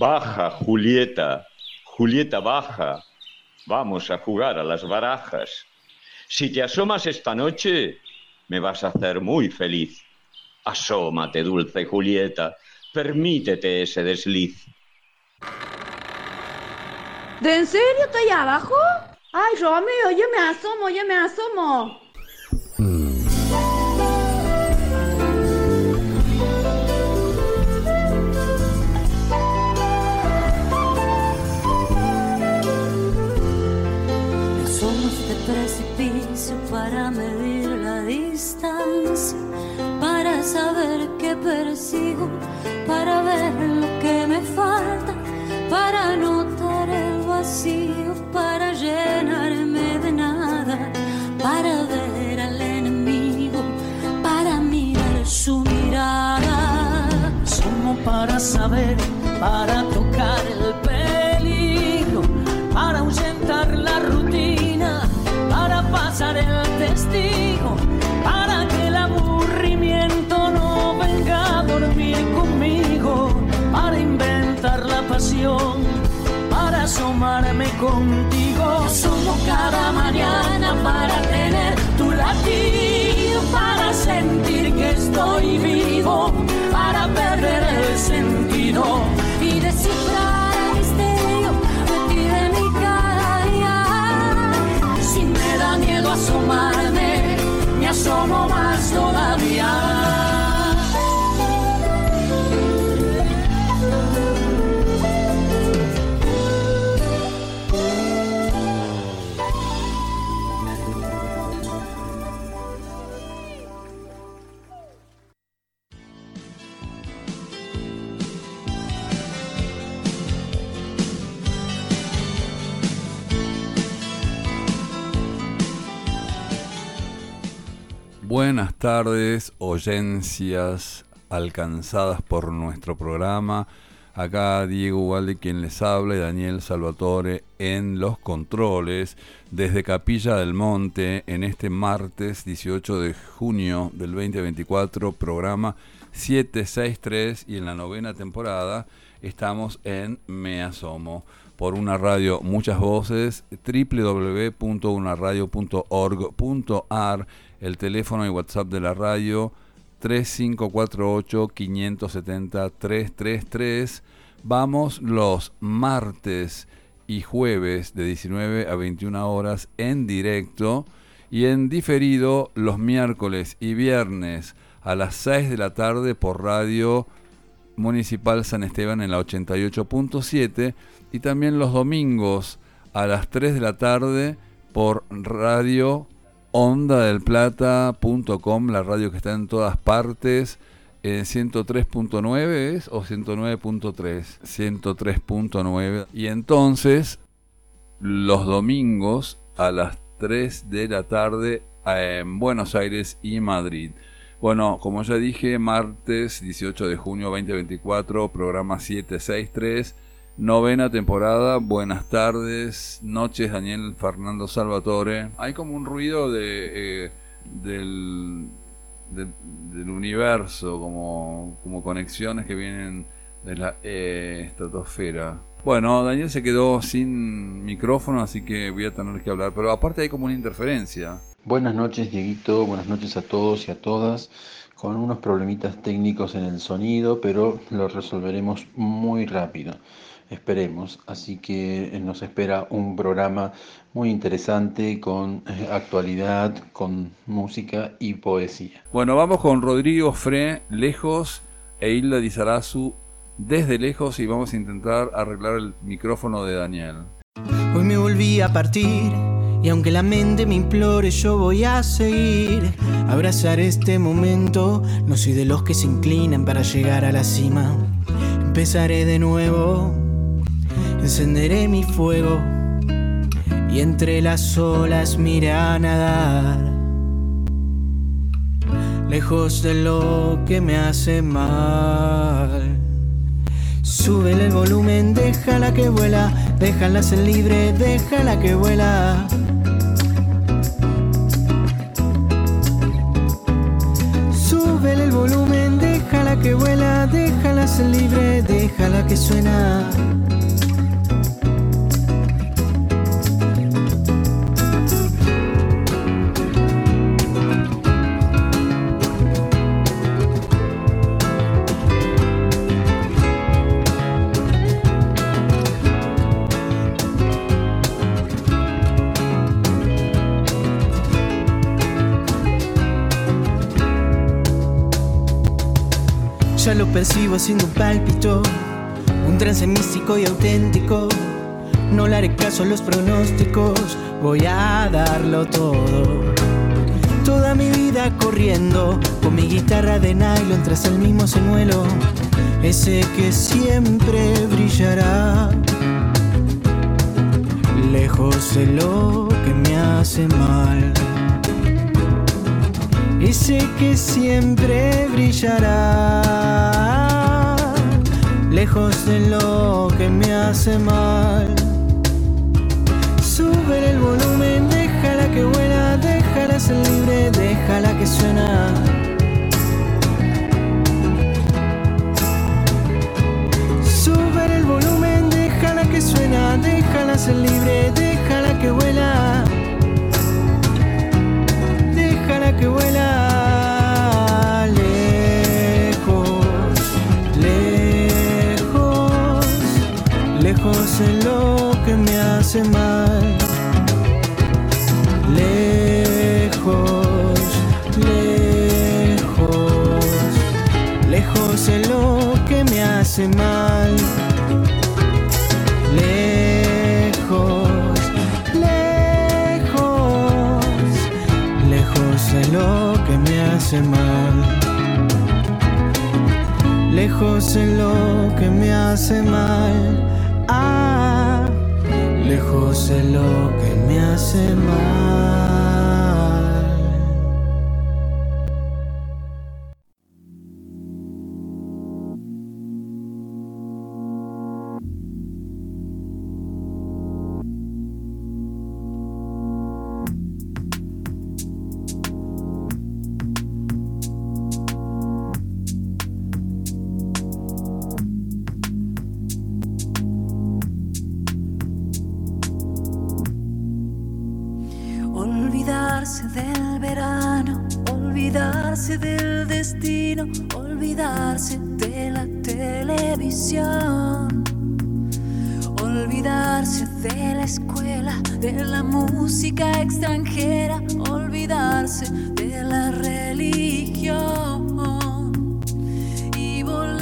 Baja, Julieta. Julieta, baja. Vamos a jugar a las barajas. Si te asomas esta noche, me vas a hacer muy feliz. Asómate, dulce Julieta. Permítete ese desliz. ¿De en serio está ahí abajo? Ay, Romeo, yo me asomo. Somos de precipicio para medir la distancia, para saber qué persigo, para ver lo que me falta, para notar el vacío, para llenarme de nada, para ver al enemigo, para mirar su mirada. Somos para saber, para tocar el peligro, para ahuyentar la rutina, para pasar el testigo, para que el aburrimiento no venga a dormir conmigo, para inventar la pasión, para asomarme contigo. Somos cada mañana para tener tu latido, para sentir que estoy vivo, para perder el sentido y descifrar el misterio metido en mi cara. Si me da miedo asomarme, me asomo más todavía. Buenas tardes, oyencias alcanzadas por nuestro programa. Acá Diego Ubaldi quien les habla y Daniel Salvatore en los controles desde Capilla del Monte en este martes 18 de junio del 2024, programa 763, y en la 9ª temporada estamos en Me Asomo por una radio, muchas voces, www.unaradio.org.ar, el teléfono y WhatsApp de la radio 3548-570-333. Vamos los martes y jueves de 19 a 21 horas en directo y en diferido los miércoles y viernes a las 6 de la tarde por Radio Municipal San Esteban en la 88.7 y también los domingos a las 3 de la tarde por Radio ondadelplata.com, la radio que está en todas partes, 103.9 es o 109.3, 103.9, y entonces los domingos a las 3 de la tarde en Buenos Aires y Madrid. Bueno, como ya dije, martes 18 de junio 2024, programa 763, 9ª temporada. Buenas tardes, noches, Daniel Fernando Salvatore. Hay como un ruido del universo, como conexiones que vienen de la estratosfera. Bueno, Daniel se quedó sin micrófono, así que voy a tener que hablar, pero aparte hay como una interferencia. Buenas noches, Dieguito, buenas noches a todos y a todas, con unos problemitas técnicos en el sonido, pero lo resolveremos muy rápido. Esperemos, así que nos espera un programa muy interesante con actualidad, con música y poesía. Bueno, vamos con Rodrigo Fre, Lejos, e Hilda Di Sarazu, Desde Lejos, y vamos a intentar arreglar el micrófono de Daniel. Hoy me volví a partir, y aunque la mente me implore, yo voy a seguir. Abrazar este momento, no soy de los que se inclinan para llegar a la cima. Empezaré de nuevo, encenderé mi fuego y entre las olas miré a nadar, lejos de lo que me hace mal. Súbele el volumen, déjala que vuela, déjala ser libre, déjala que vuela. Súbele el volumen, déjala déjala que vuela, déjala ser libre, déjala que suena. Ya lo percibo haciendo un pálpito, un trance místico y auténtico. No le haré caso a los pronósticos, voy a darlo todo. Toda mi vida corriendo, con mi guitarra de nylon tras el mismo señuelo, ese que siempre brillará, lejos de lo que me hace mal. Ese que siempre brillará, lejos de lo que me hace mal. Sube el volumen, déjala que vuela, déjala ser libre, déjala que suena. Sube el volumen, déjala que suena, déjala ser libre, déjala que vuela. Déjala que vuela lejos, lejos, lejos de lo que me hace mal. Lejos, lejos, lejos de lo que me hace mal. Lejos, lejos de lo que me hace mal. Lejos de lo que me hace mal. Ah, lejos de lo que me hace mal. Olvidarse del verano, olvidarse del destino, olvidarse de la televisión, olvidarse de la escuela, de la música extranjera, olvidarse de la religión y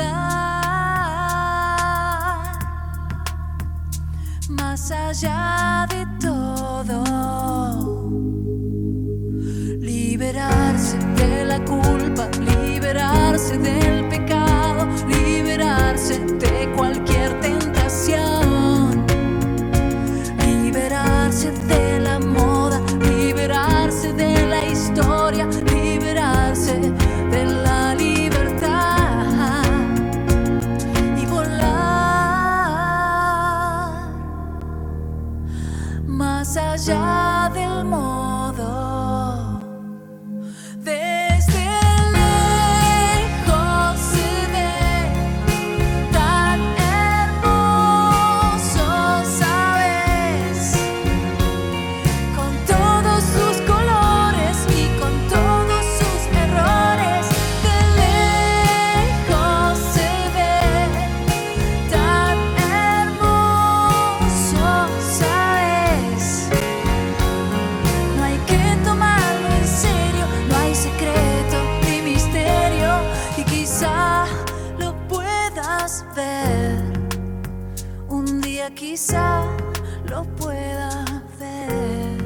volar más allá de todo. Liberarse de la culpa, liberarse del pecado, liberarse de cualquier tentación, liberarse de la moda, liberarse de la historia, liberarse de la libertad y volar más allá del modo. Quizá lo pueda ver.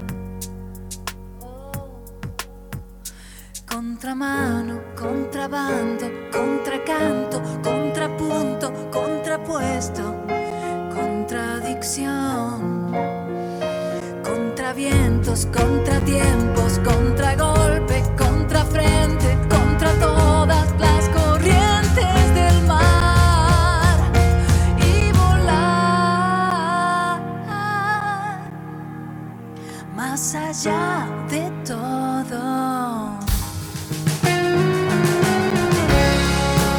Contramano, contrabando, contracanto, contrapunto, contrapuesto, contradicción, contravientos, contratiempos, contragolpe, contrafrente, contra todas las corrientes del mar. Más allá de todo.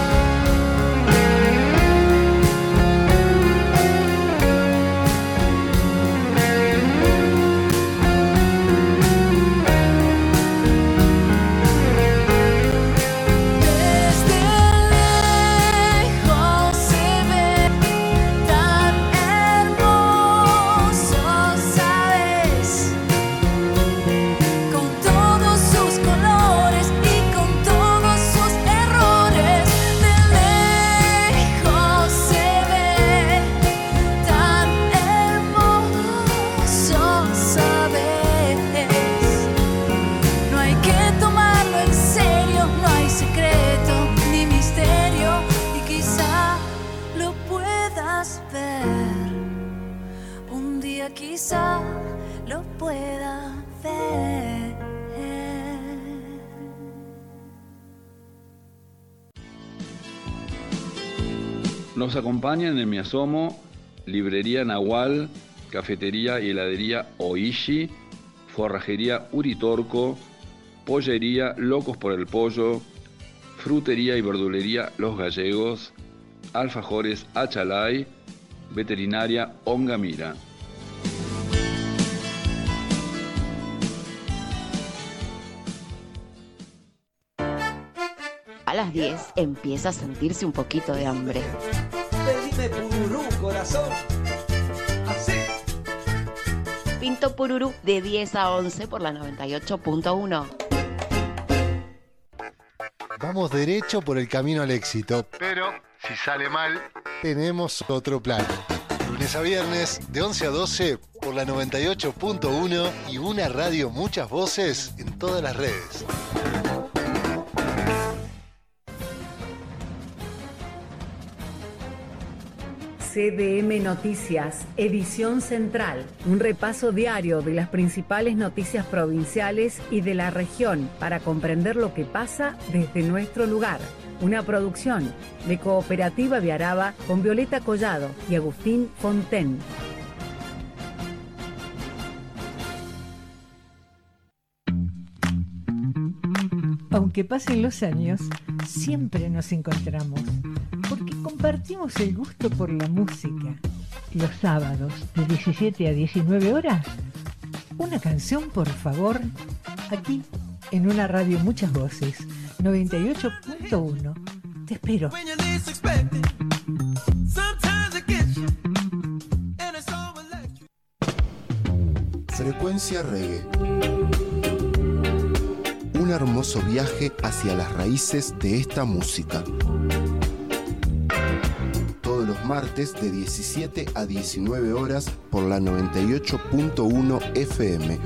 día quizá lo pueda ver. Nos acompañan en Mi Asomo, Librería Nahual, Cafetería y Heladería Oishi, Forrajería Uritorco, Pollería Locos por el Pollo, Frutería y Verdulería Los Gallegos, Alfajores Achalay, Veterinaria Ongamira. A las 10 empieza a sentirse un poquito de hambre. Pedime pururú, corazón. Así. Pinto Pururú de 10 a 11 por la 98.1. Vamos derecho por el camino al éxito, pero si sale mal, tenemos otro plan. Lunes a viernes, de 11 a 12, por la 98.1 y una radio Muchas Voces en todas las redes. CDM Noticias, edición central. Un repaso diario de las principales noticias provinciales y de la región para comprender lo que pasa desde nuestro lugar. Una producción de Cooperativa Viaraba con Violeta Collado y Agustín Fonten. Aunque pasen los años, siempre nos encontramos, porque compartimos el gusto por la música. Los sábados, de 17 a 19 horas, una canción, por favor, aquí, en una radio Muchas Voces, 98.1. Te espero. Frecuencia Reggae. Un hermoso viaje hacia las raíces de esta música. Todos los martes de 17 a 19 horas por la 98.1 FM.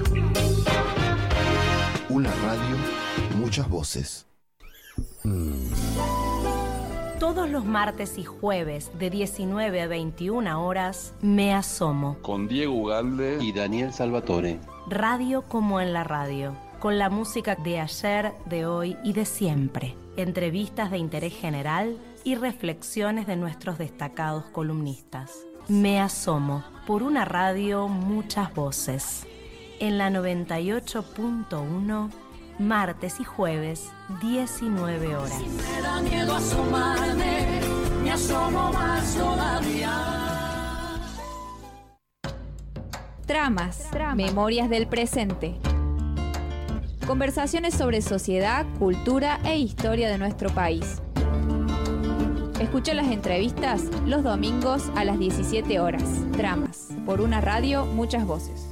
Una radio, muchas voces. Todos los martes y jueves de 19 a 21 horas, Me Asomo. Con Diego Ugalde y Daniel Salvatore. Radio como en la radio. Con la música de ayer, de hoy y de siempre. Entrevistas de interés general y reflexiones de nuestros destacados columnistas. Me Asomo, por una radio Muchas Voces. En la 98.1, martes y jueves, 19 horas. Si me da miedo asomarme, me asomo más todavía. Tramas, memorias del presente. Conversaciones sobre sociedad, cultura e historia de nuestro país. Escucha las entrevistas los domingos a las 17 horas. Tramas, por una radio, Muchas Voces.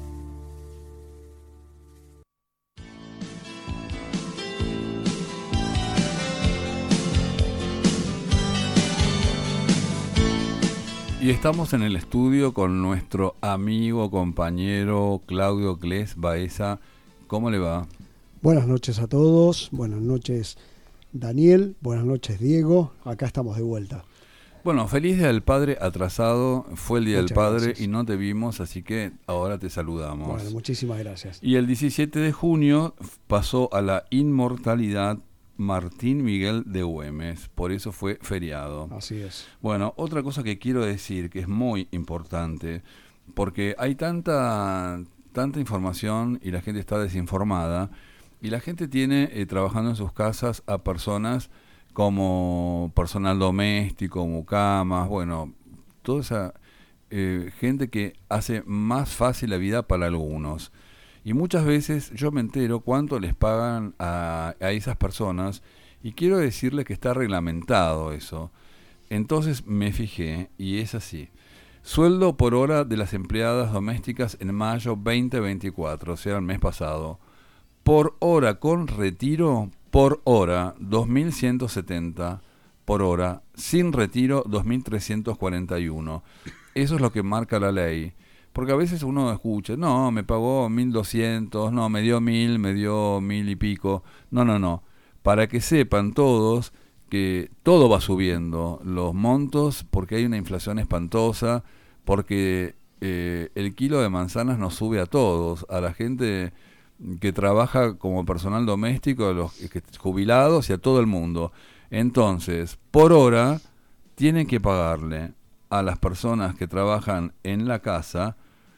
Y estamos en el estudio con nuestro amigo, compañero Claudio Cles Baeza. ¿Cómo le va? Buenas noches a todos, buenas noches Daniel, buenas noches Diego, acá estamos de vuelta. Bueno, feliz Día del Padre atrasado, fue el Día Muchas del Padre gracias. Y no te vimos, así que ahora te saludamos. Bueno, muchísimas gracias. Y el 17 de junio pasó a la inmortalidad Martín Miguel de Güemes, por eso fue feriado. Así es. Bueno, otra cosa que quiero decir que es muy importante, porque hay tanta información y la gente está desinformada, y la gente tiene trabajando en sus casas a personas como personal doméstico, mucamas, bueno, toda esa gente que hace más fácil la vida para algunos. Y muchas veces yo me entero cuánto les pagan a esas personas, y quiero decirles que está reglamentado eso. Entonces me fijé, y es así. Sueldo por hora de las empleadas domésticas en mayo 2024, o sea, el mes pasado. Por hora con retiro, por hora 2.170, por hora sin retiro 2.341. Eso es lo que marca la ley. Porque a veces uno escucha, no, me pagó 1.200, no, me dio 1.000, me dio 1.000 y pico. No. Para que sepan todos que todo va subiendo, los montos, porque hay una inflación espantosa, porque el kilo de manzanas nos sube a todos, a la gente que trabaja como personal doméstico, a los jubilados y a todo el mundo. Entonces, por hora, tienen que pagarle a las personas que trabajan en la casa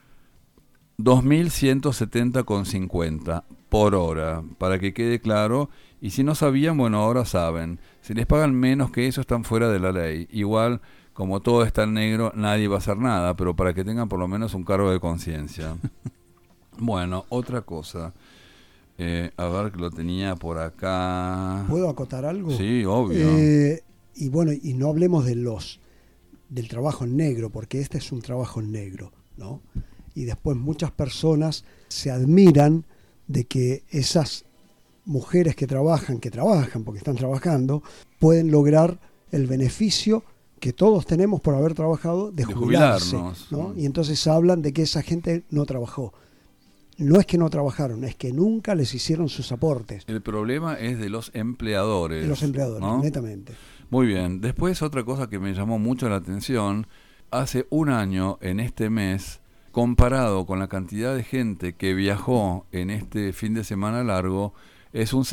2.170,50 por hora, para que quede claro. Y si no sabían, bueno, ahora saben. Si les pagan menos que eso, están fuera de la ley. Igual, como todo está en negro, nadie va a hacer nada, pero para que tengan por lo menos un cargo de conciencia. Bueno, otra cosa. A ver, que lo tenía por acá. ¿Puedo acotar algo? Sí, obvio. Y bueno, y no hablemos del trabajo en negro, porque este es un trabajo en negro, ¿no? Y después muchas personas se admiran de que esas mujeres que trabajan porque están trabajando, pueden lograr el beneficio que todos tenemos por haber trabajado de jubilarse, ¿no? Y entonces hablan de que esa gente no trabajó. No es que no trabajaron, es que nunca les hicieron sus aportes. El problema es de los empleadores. De los empleadores, ¿no? Netamente. Muy bien. Después, otra cosa que me llamó mucho la atención, hace un año, en este mes, comparado con la cantidad de gente que viajó en este fin de semana largo, es un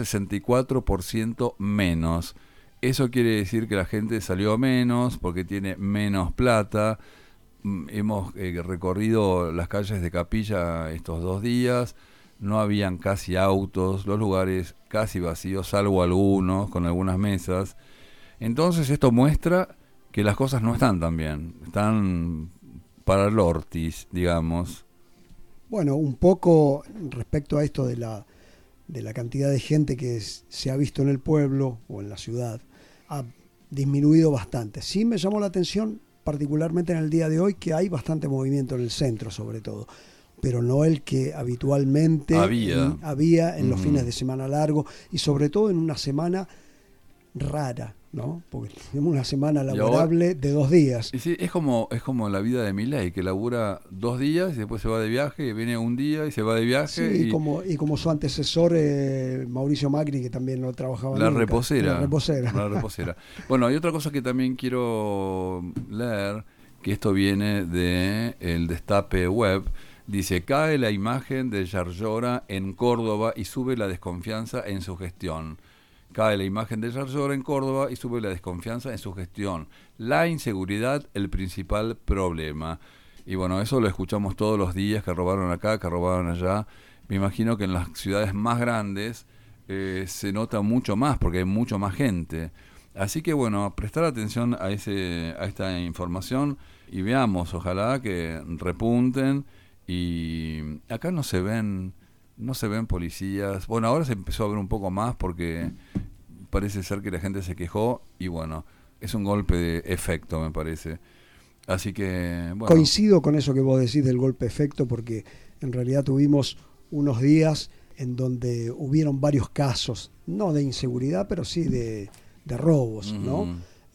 64% menos. Eso quiere decir que la gente salió menos porque tiene menos plata. Hemos recorrido las calles de Capilla estos 2 días, no habían casi autos, los lugares casi vacíos, salvo algunos, con algunas mesas. Entonces esto muestra que las cosas no están tan bien, están para el ortis, digamos. Bueno, un poco respecto a esto de la cantidad de gente que se ha visto en el pueblo o en la ciudad, ha disminuido bastante. Sí me llamó la atención, particularmente en el día de hoy, que hay bastante movimiento en el centro, sobre todo, pero no el que habitualmente había en los fines de semana largo, y sobre todo en una semana rara, ¿no? Porque tenemos una semana laborable de 2 días. Y sí, es como la vida de Milei, que labura 2 días y después se va de viaje, y viene un día y se va de viaje. Sí, y como su antecesor Mauricio Macri, que también no trabajaba la nunca. Reposera. La reposera. Bueno, hay otra cosa que también quiero leer, que esto viene de el Destape Web. Dice: cae la imagen de Yarlora en Córdoba y sube la desconfianza en su gestión. Cae la imagen de Yarlora en Córdoba y sube la desconfianza en su gestión. La inseguridad, el principal problema. Y bueno, eso lo escuchamos todos los días, que robaron acá, que robaron allá. Me imagino que en las ciudades más grandes se nota mucho más, porque hay mucho más gente. Así que bueno, prestar atención a esta información y veamos, ojalá que repunten. Y acá no se ven policías. Bueno, ahora se empezó a ver un poco más porque parece ser que la gente se quejó y bueno, es un golpe de efecto, me parece. Así que, bueno. Coincido con eso que vos decís del golpe de efecto, porque en realidad tuvimos unos días en donde hubieron varios casos, no de inseguridad, pero sí de robos, ¿no?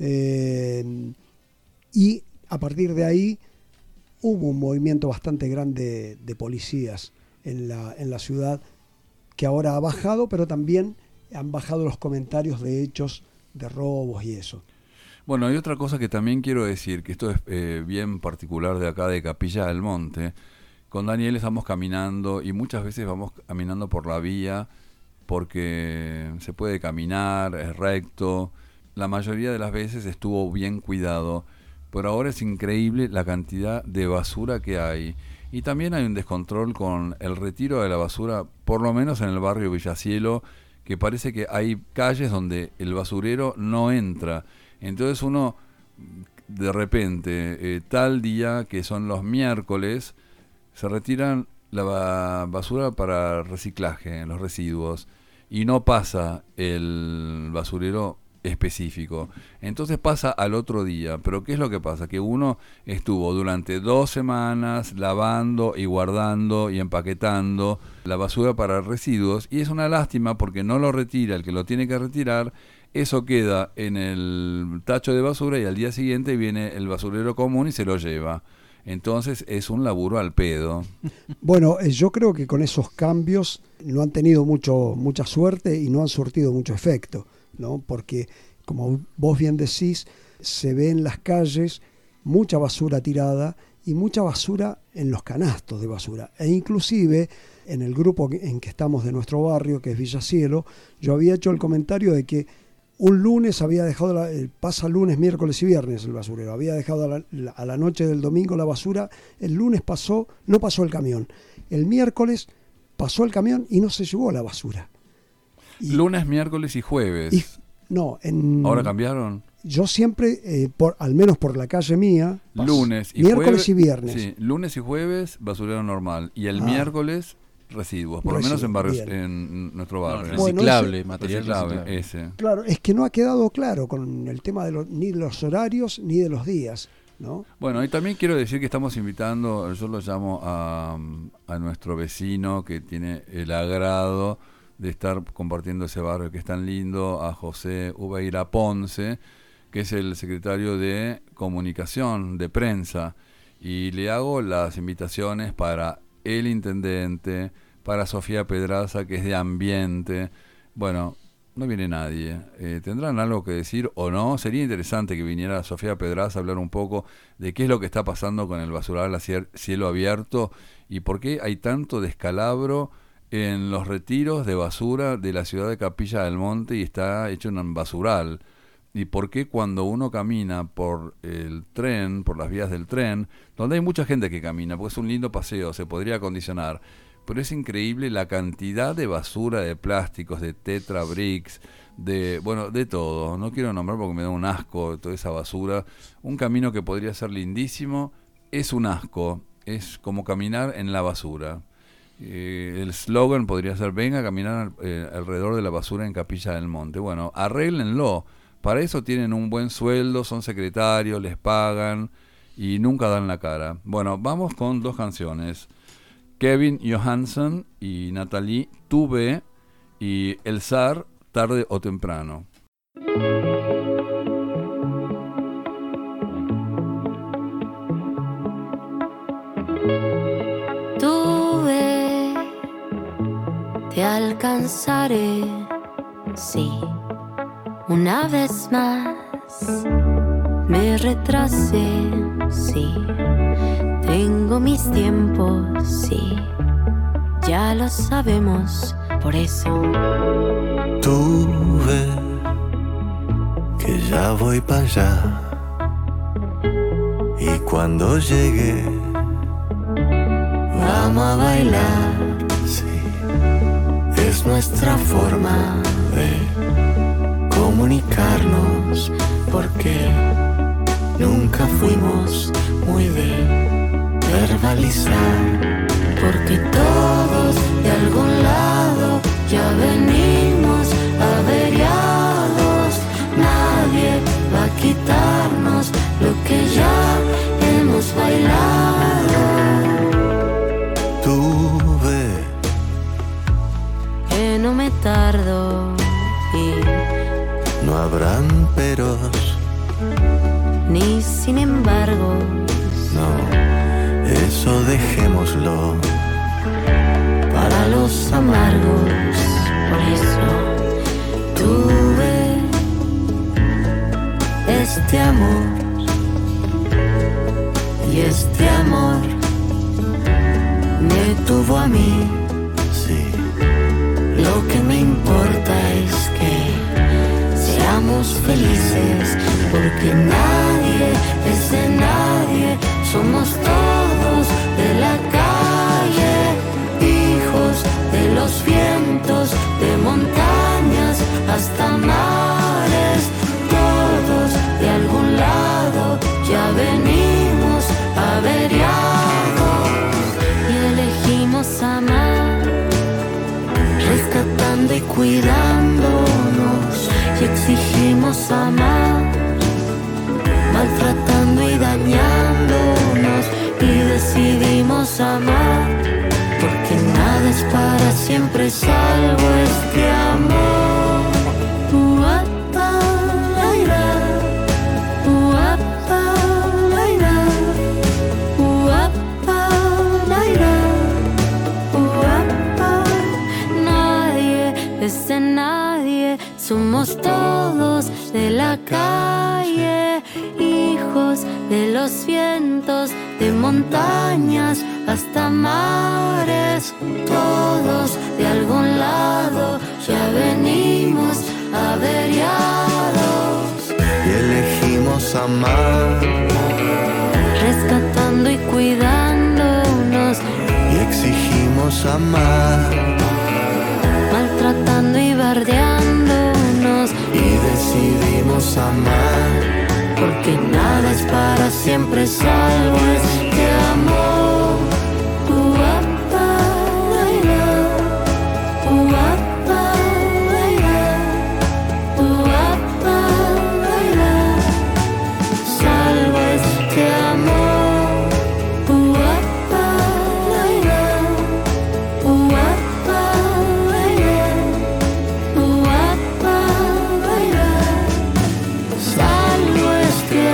Y a partir de ahí hubo un movimiento bastante grande de policías en la ciudad, que ahora ha bajado, pero también han bajado los comentarios de hechos de robos y eso. Bueno, hay otra cosa que también quiero decir, que esto es bien particular de acá de Capilla del Monte. Con Daniel estamos caminando y muchas veces vamos caminando por la vía porque se puede caminar, es recto. La mayoría de las veces estuvo bien cuidado, pero ahora es increíble la cantidad de basura que hay. Y también hay un descontrol con el retiro de la basura, por lo menos en el barrio Villacielo, que parece que hay calles donde el basurero no entra. Entonces uno, de repente, tal día que son los miércoles, se retiran la basura para reciclaje, los residuos, y no pasa el basurero específico. Entonces pasa al otro día. Pero ¿qué es lo que pasa? Que uno estuvo durante 2 semanas lavando y guardando y empaquetando la basura para residuos, y es una lástima porque no lo retira el que lo tiene que retirar. Eso queda en el tacho de basura y al día siguiente viene el basurero común y se lo lleva. Entonces es un laburo al pedo. Bueno, yo creo que con esos cambios no han tenido mucha suerte y no han surtido mucho efecto, ¿no? Porque, como vos bien decís, se ve en las calles mucha basura tirada y mucha basura en los canastos de basura. E inclusive en el grupo en que estamos de nuestro barrio, que es Villa Cielo, yo había hecho el comentario de que un lunes había dejado, pasa lunes, miércoles y viernes el basurero, había dejado a la noche del domingo la basura, el lunes no pasó el camión, el miércoles pasó el camión y no se llevó la basura. Lunes, miércoles y jueves. ¿Ahora cambiaron? Yo siempre, al menos por la calle mía, lunes y miércoles y viernes. Sí, lunes y jueves basurero normal y el miércoles residuos, por lo menos en barrios, en nuestro barrio. Reciclable, material reciclable. Ese. Claro, es que no ha quedado claro con el tema de ni de los horarios ni de los días, ¿no? Bueno, y también quiero decir que estamos invitando, yo lo llamo a nuestro vecino que tiene el agrado de estar compartiendo ese barrio que es tan lindo, a José Ubeira Ponce, que es el secretario de Comunicación, de Prensa, y le hago las invitaciones para el intendente, para Sofía Pedraza, que es de Ambiente. Bueno, no viene nadie. ¿Tendrán algo que decir o no? Sería interesante que viniera Sofía Pedraza a hablar un poco de qué es lo que está pasando con el basural a cielo abierto y por qué hay tanto descalabro en los retiros de basura de la ciudad de Capilla del Monte y está hecho un basural. Y por qué cuando uno camina por el tren, por las vías del tren, donde hay mucha gente que camina, porque es un lindo paseo, se podría acondicionar, pero es increíble la cantidad de basura, de plásticos, de Tetra Bricks, de todo. No quiero nombrar porque me da un asco toda esa basura. Un camino que podría ser lindísimo es un asco, es como caminar en la basura. El slogan podría ser: venga a caminar alrededor de la basura en Capilla del Monte. Bueno, arréglenlo. Para eso tienen un buen sueldo, son secretarios, les pagan y nunca dan la cara. Bueno, vamos con 2 canciones. Kevin Johansson y Natalie Tuve y El Zar, Tarde o Temprano. Tuve, te alcanzaré, sí. Una vez más me retrasé, sí. Tengo mis tiempos, sí. Ya lo sabemos, por eso. Tuve que ya voy para allá. Y cuando llegue, vamos a bailar, sí. Es nuestra forma de comunicarnos, porque nunca fuimos muy de verbalizar, porque todos de algún lado ya venimos averiados. Nadie va a quitarnos lo que ya hemos bailado. Tuve que no me tardo y no habrán peros, ni sin embargo. No, eso dejémoslo para los amargos. Por eso tuve este amor, y este amor me tuvo a mí. Sí, lo que me importa es que seamos felices, porque nadie es de nadie, somos todos de la calle, hijos de los vientos, de montañas hasta mares, todos de algún lado ya venimos averiados y elegimos amar, rescatando y cuidándonos, y exigimos amar, maltratando y dañándonos, y decidimos amar, porque nada es para siempre salvo este amor. Es de nadie, somos todos de la calle, hijos de los vientos, de montañas hasta mares, todos de algún lado ya venimos averiados. Y elegimos amar, rescatando y cuidándonos. Y exigimos amar, maltratando y bardeándonos. Y decidimos amar, porque nada es para siempre salvo este amor. Salvo este amor. Salvo este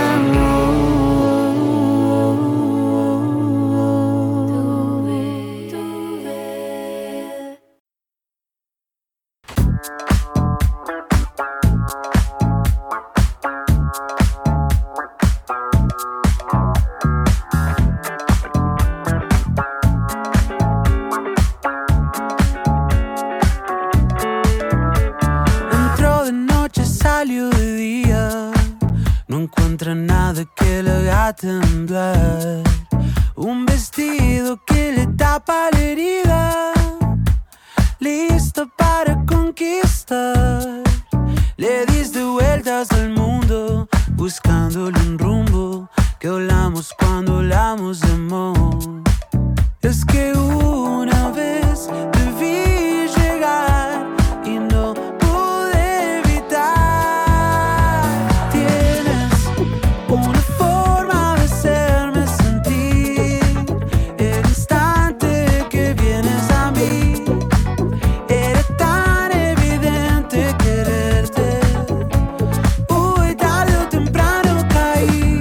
Entró de noche, salió de día, no encuentra nada que le haga temblar. Un vestido que le tapa la herida, listo para conquistar. Le diste vueltas al mundo, buscándole un rumbo que hablamos cuando hablamos de amor. Es que una vez te vi llegar y no pude evitar. Tienes una forma de hacerme sentir el instante que vienes a mí. Era tan evidente quererte. Uy, tarde o temprano caí.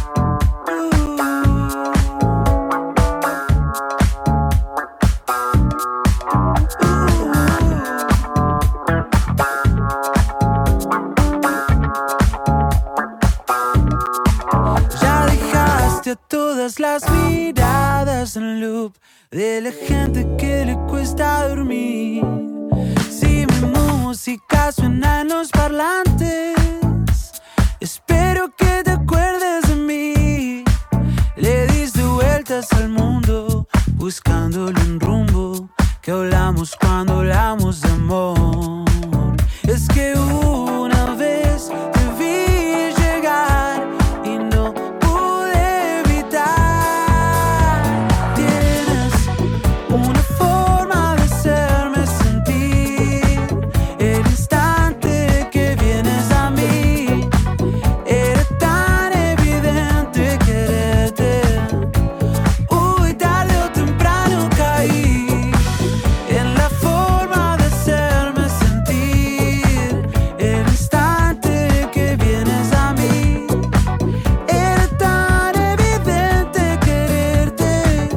Ya dejaste a todas las miradas en loop de la gente que le cuesta dormir. Si mi música suena en los parlantes, espero que te acuerdes de mí. Le diste vueltas al mundo, buscándole un rumbo que hablamos cuando hablamos de amor. Es que una vez te vi llegar y no pude evitar. Tienes una forma de hacerme sentir el instante que vienes a mí. Era tan evidente quererte. Uy, tarde o temprano caí en la forma de hacerme sentir el instante que vienes a mí. Era tan evidente quererte.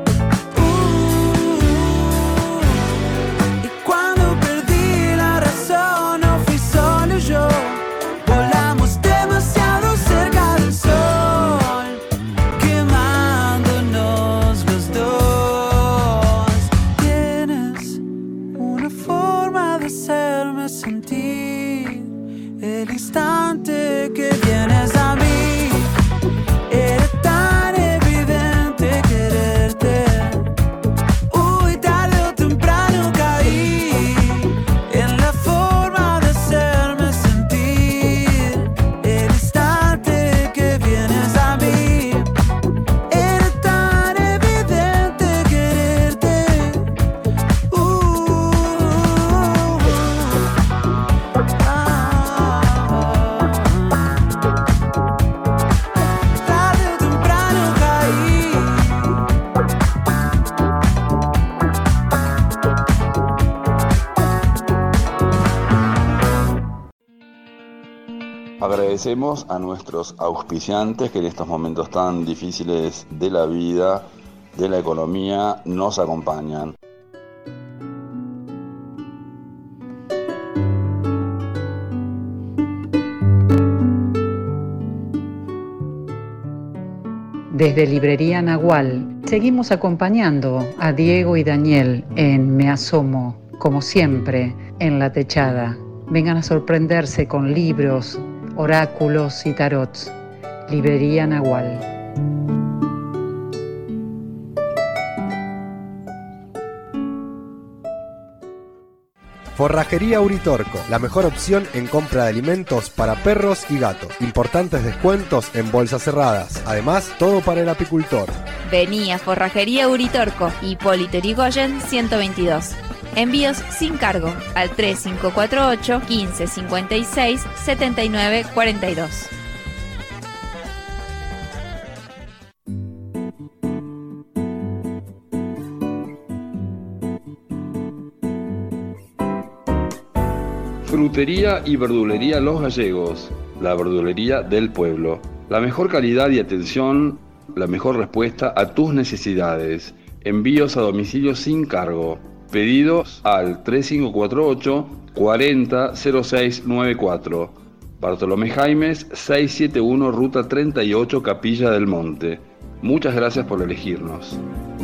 Y cuando perdí la razón no fui solo yo. Volamos demasiado cerca del sol, quemándonos los dos. Tienes una forma de hacerme sentir el instante que vienes a mí. Era tan evidente quererte. Uy, tarde o temprano caí en la forma de hacerme sentir el instante que vienes a mí. Era tan evidente quererte. Tarde o temprano caí. Agradecemos a nuestros auspiciantes que en estos momentos tan difíciles de la vida, de la economía, nos acompañan. Desde Librería Nahual, seguimos acompañando a Diego y Daniel en Me Asomo, como siempre, en La Techada. Vengan a sorprenderse con libros, oráculos y tarots. Librería Nahual. Forrajería Uritorco, la mejor opción en compra de alimentos para perros y gatos. Importantes descuentos en bolsas cerradas. Además, todo para el apicultor. Vení a Forrajería Uritorco, Hipólito Yrigoyen 122. Envíos sin cargo al 3548 1556 7942. Frutería y verdulería Los Gallegos, la verdulería del pueblo. La mejor calidad y atención, la mejor respuesta a tus necesidades. Envíos a domicilio sin cargo. Pedidos al 3548 400694. Bartolomé Jaimes 671 Ruta 38 Capilla del Monte. Muchas gracias por elegirnos.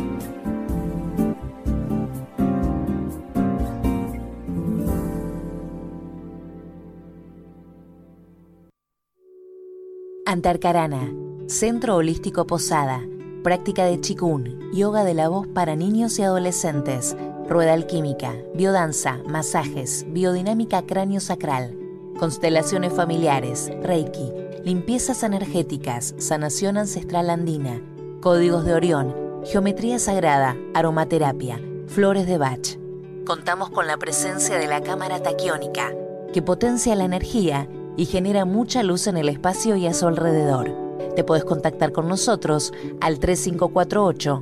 Antarcarana, Centro Holístico Posada, práctica de Qigún, yoga de la voz para niños y adolescentes, rueda alquímica, biodanza, masajes, biodinámica cráneo-sacral, constelaciones familiares, reiki, limpiezas energéticas, sanación ancestral andina, códigos de Orión, geometría sagrada, aromaterapia, flores de Bach. Contamos con la presencia de la cámara taquiónica, que potencia la energía y genera mucha luz en el espacio y a su alrededor. Te puedes contactar con nosotros al 3548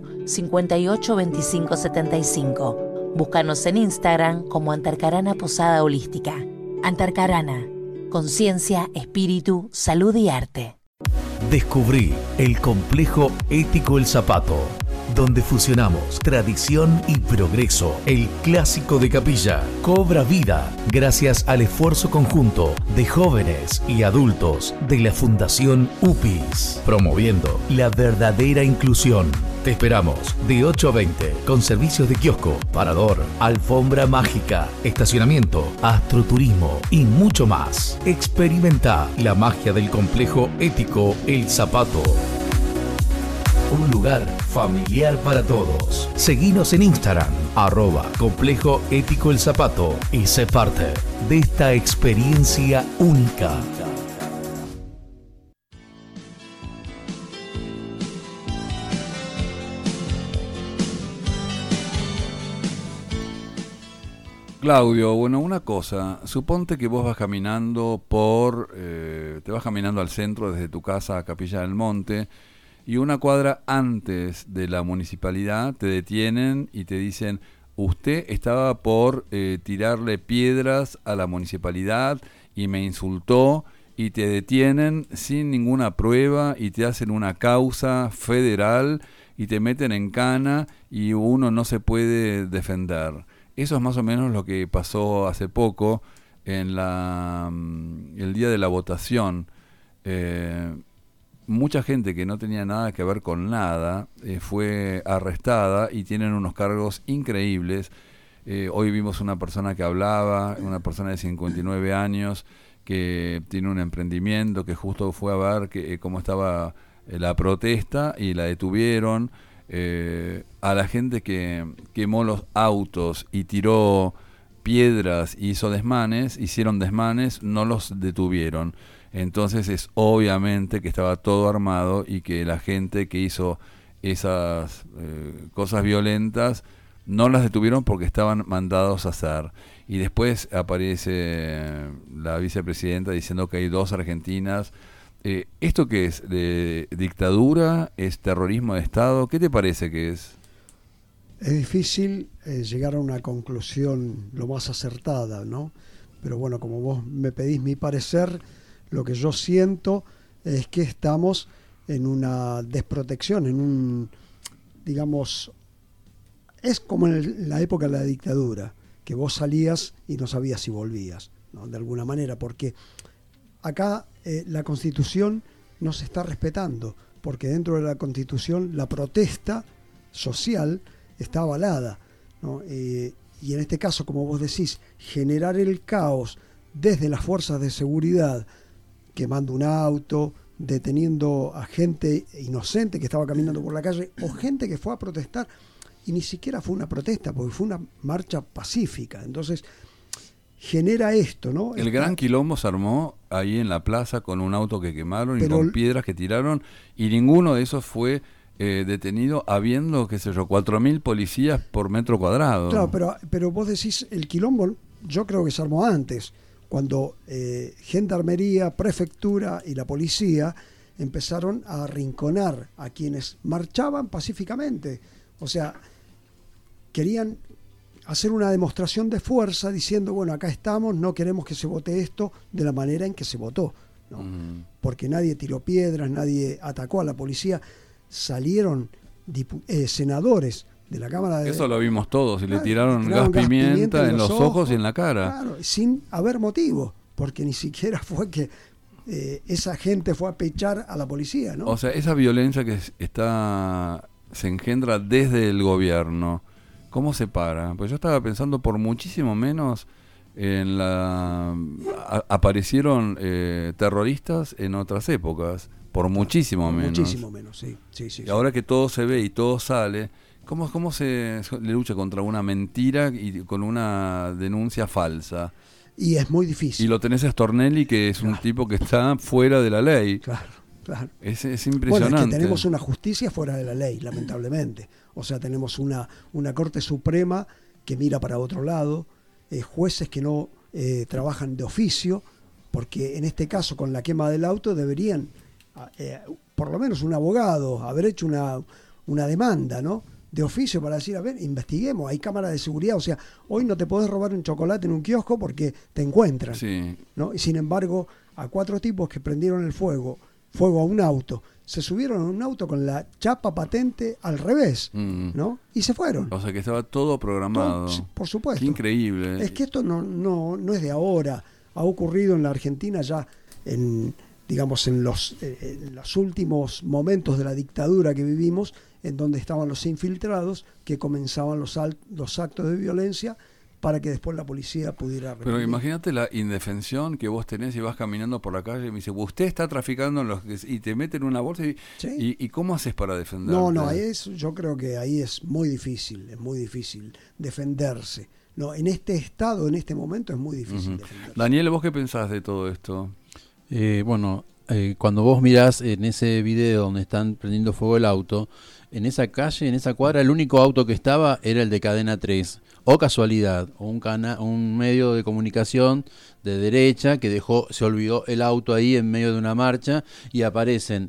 582575. Búscanos en Instagram como Antarcarana Posada Holística. Antarcarana, conciencia, espíritu, salud y arte. Descubrí el complejo ético El Zapato, donde fusionamos tradición y progreso. El clásico de Capilla cobra vida gracias al esfuerzo conjunto de jóvenes y adultos de la Fundación UPIS, promoviendo la verdadera inclusión. Te esperamos de 8 a 20 con servicios de kiosco, parador, alfombra mágica, estacionamiento, astroturismo y mucho más. Experimenta la magia del complejo ético El Zapato. Un lugar familiar para todos. Seguinos en Instagram, @Complejo Ético El Zapato, y sé parte de esta experiencia única. Claudio, bueno, una cosa, suponte que vos vas caminando te vas caminando al centro desde tu casa a Capilla del Monte, y una cuadra antes de la municipalidad te detienen y te dicen: usted estaba por tirarle piedras a la municipalidad y me insultó, y te detienen sin ninguna prueba y te hacen una causa federal y te meten en cana y uno no se puede defender. Eso es más o menos lo que pasó hace poco en el día de la votación. Mucha gente que no tenía nada que ver con nada fue arrestada y tienen unos cargos increíbles. Hoy vimos una persona que hablaba, una persona de 59 años que tiene un emprendimiento, que justo fue a ver cómo estaba la protesta y la detuvieron. A la gente que quemó los autos y tiró piedras y hicieron desmanes, no los detuvieron. Entonces es obviamente que estaba todo armado y que la gente que hizo esas cosas violentas no las detuvieron porque estaban mandados a hacer. Y después aparece la vicepresidenta diciendo que hay 2 argentinas. ¿Esto qué es? ¿De dictadura? ¿Es terrorismo de Estado? ¿Qué te parece que es? Es difícil llegar a una conclusión lo más acertada, ¿no? Pero bueno, como vos me pedís mi parecer, lo que yo siento es que estamos en una desprotección, digamos, es como en la época de la dictadura, que vos salías y no sabías si volvías, ¿no? De alguna manera, porque acá la Constitución no se está respetando, porque dentro de la Constitución la protesta social está avalada, ¿no? Y en este caso, como vos decís, generar el caos desde las fuerzas de seguridad, quemando un auto, deteniendo a gente inocente que estaba caminando por la calle, o gente que fue a protestar, y ni siquiera fue una protesta, porque fue una marcha pacífica. Entonces, genera esto, ¿no? El gran quilombo se armó ahí en la plaza con un auto que quemaron y con piedras que tiraron, y ninguno de esos fue detenido, habiendo, qué sé yo, 4.000 policías por metro cuadrado. Claro, pero vos decís, el quilombo yo creo que se armó antes, cuando Gendarmería, Prefectura y la policía empezaron a arrinconar a quienes marchaban pacíficamente. O sea, querían hacer una demostración de fuerza diciendo, bueno, acá estamos, no queremos que se vote esto de la manera en que se votó, ¿no? Porque nadie tiró piedras, nadie atacó a la policía. Salieron senadores de la Cámara de... Eso lo vimos todos, y le tiraron gas pimienta en los ojos y en la cara. Claro, sin haber motivo, porque ni siquiera fue que esa gente fue a pechar a la policía, ¿no? O sea, esa violencia que se engendra desde el gobierno, ¿cómo se para? Pues yo estaba pensando, por muchísimo menos aparecieron terroristas en otras épocas, por muchísimo menos. Muchísimo menos, sí. Y ahora que todo se ve y todo sale, ¿cómo se le lucha contra una mentira y con una denuncia falsa? Y es muy difícil. Y lo tenés a Stornelli, que es un tipo que está fuera de la ley. Claro. Es impresionante. Bueno, es que tenemos una justicia fuera de la ley, lamentablemente. O sea, tenemos una Corte Suprema que mira para otro lado, jueces que no trabajan de oficio, porque en este caso, con la quema del auto, deberían, por lo menos un abogado, haber hecho una demanda, ¿no?, de oficio, para decir, a ver, investiguemos, hay cámaras de seguridad. O sea, hoy no te podés robar un chocolate en un kiosco porque te encuentran, sí, ¿no? Y sin embargo, a 4 tipos que prendieron el fuego a un auto, se subieron a un auto con la chapa patente al revés, ¿no? Y se fueron. O sea, que estaba todo programado. Por supuesto. Qué increíble. Es que esto no es de ahora. Ha ocurrido en la Argentina ya en los últimos momentos de la dictadura que vivimos, en donde estaban los infiltrados que comenzaban los actos de violencia para que después la policía pudiera reprimir. Pero imagínate la indefensión que vos tenés y vas caminando por la calle y me dice, usted está traficando y te meten en una bolsa y ¿cómo haces para defenderte? No, yo creo que ahí es muy difícil defenderse. No, en este estado, en este momento es muy difícil defenderse. Daniel, ¿vos qué pensás de todo esto? Cuando vos mirás en ese video donde están prendiendo fuego el auto, en esa calle, en esa cuadra, el único auto que estaba era el de Cadena 3, o casualidad, o un medio de comunicación de derecha que se olvidó el auto ahí en medio de una marcha, y aparecen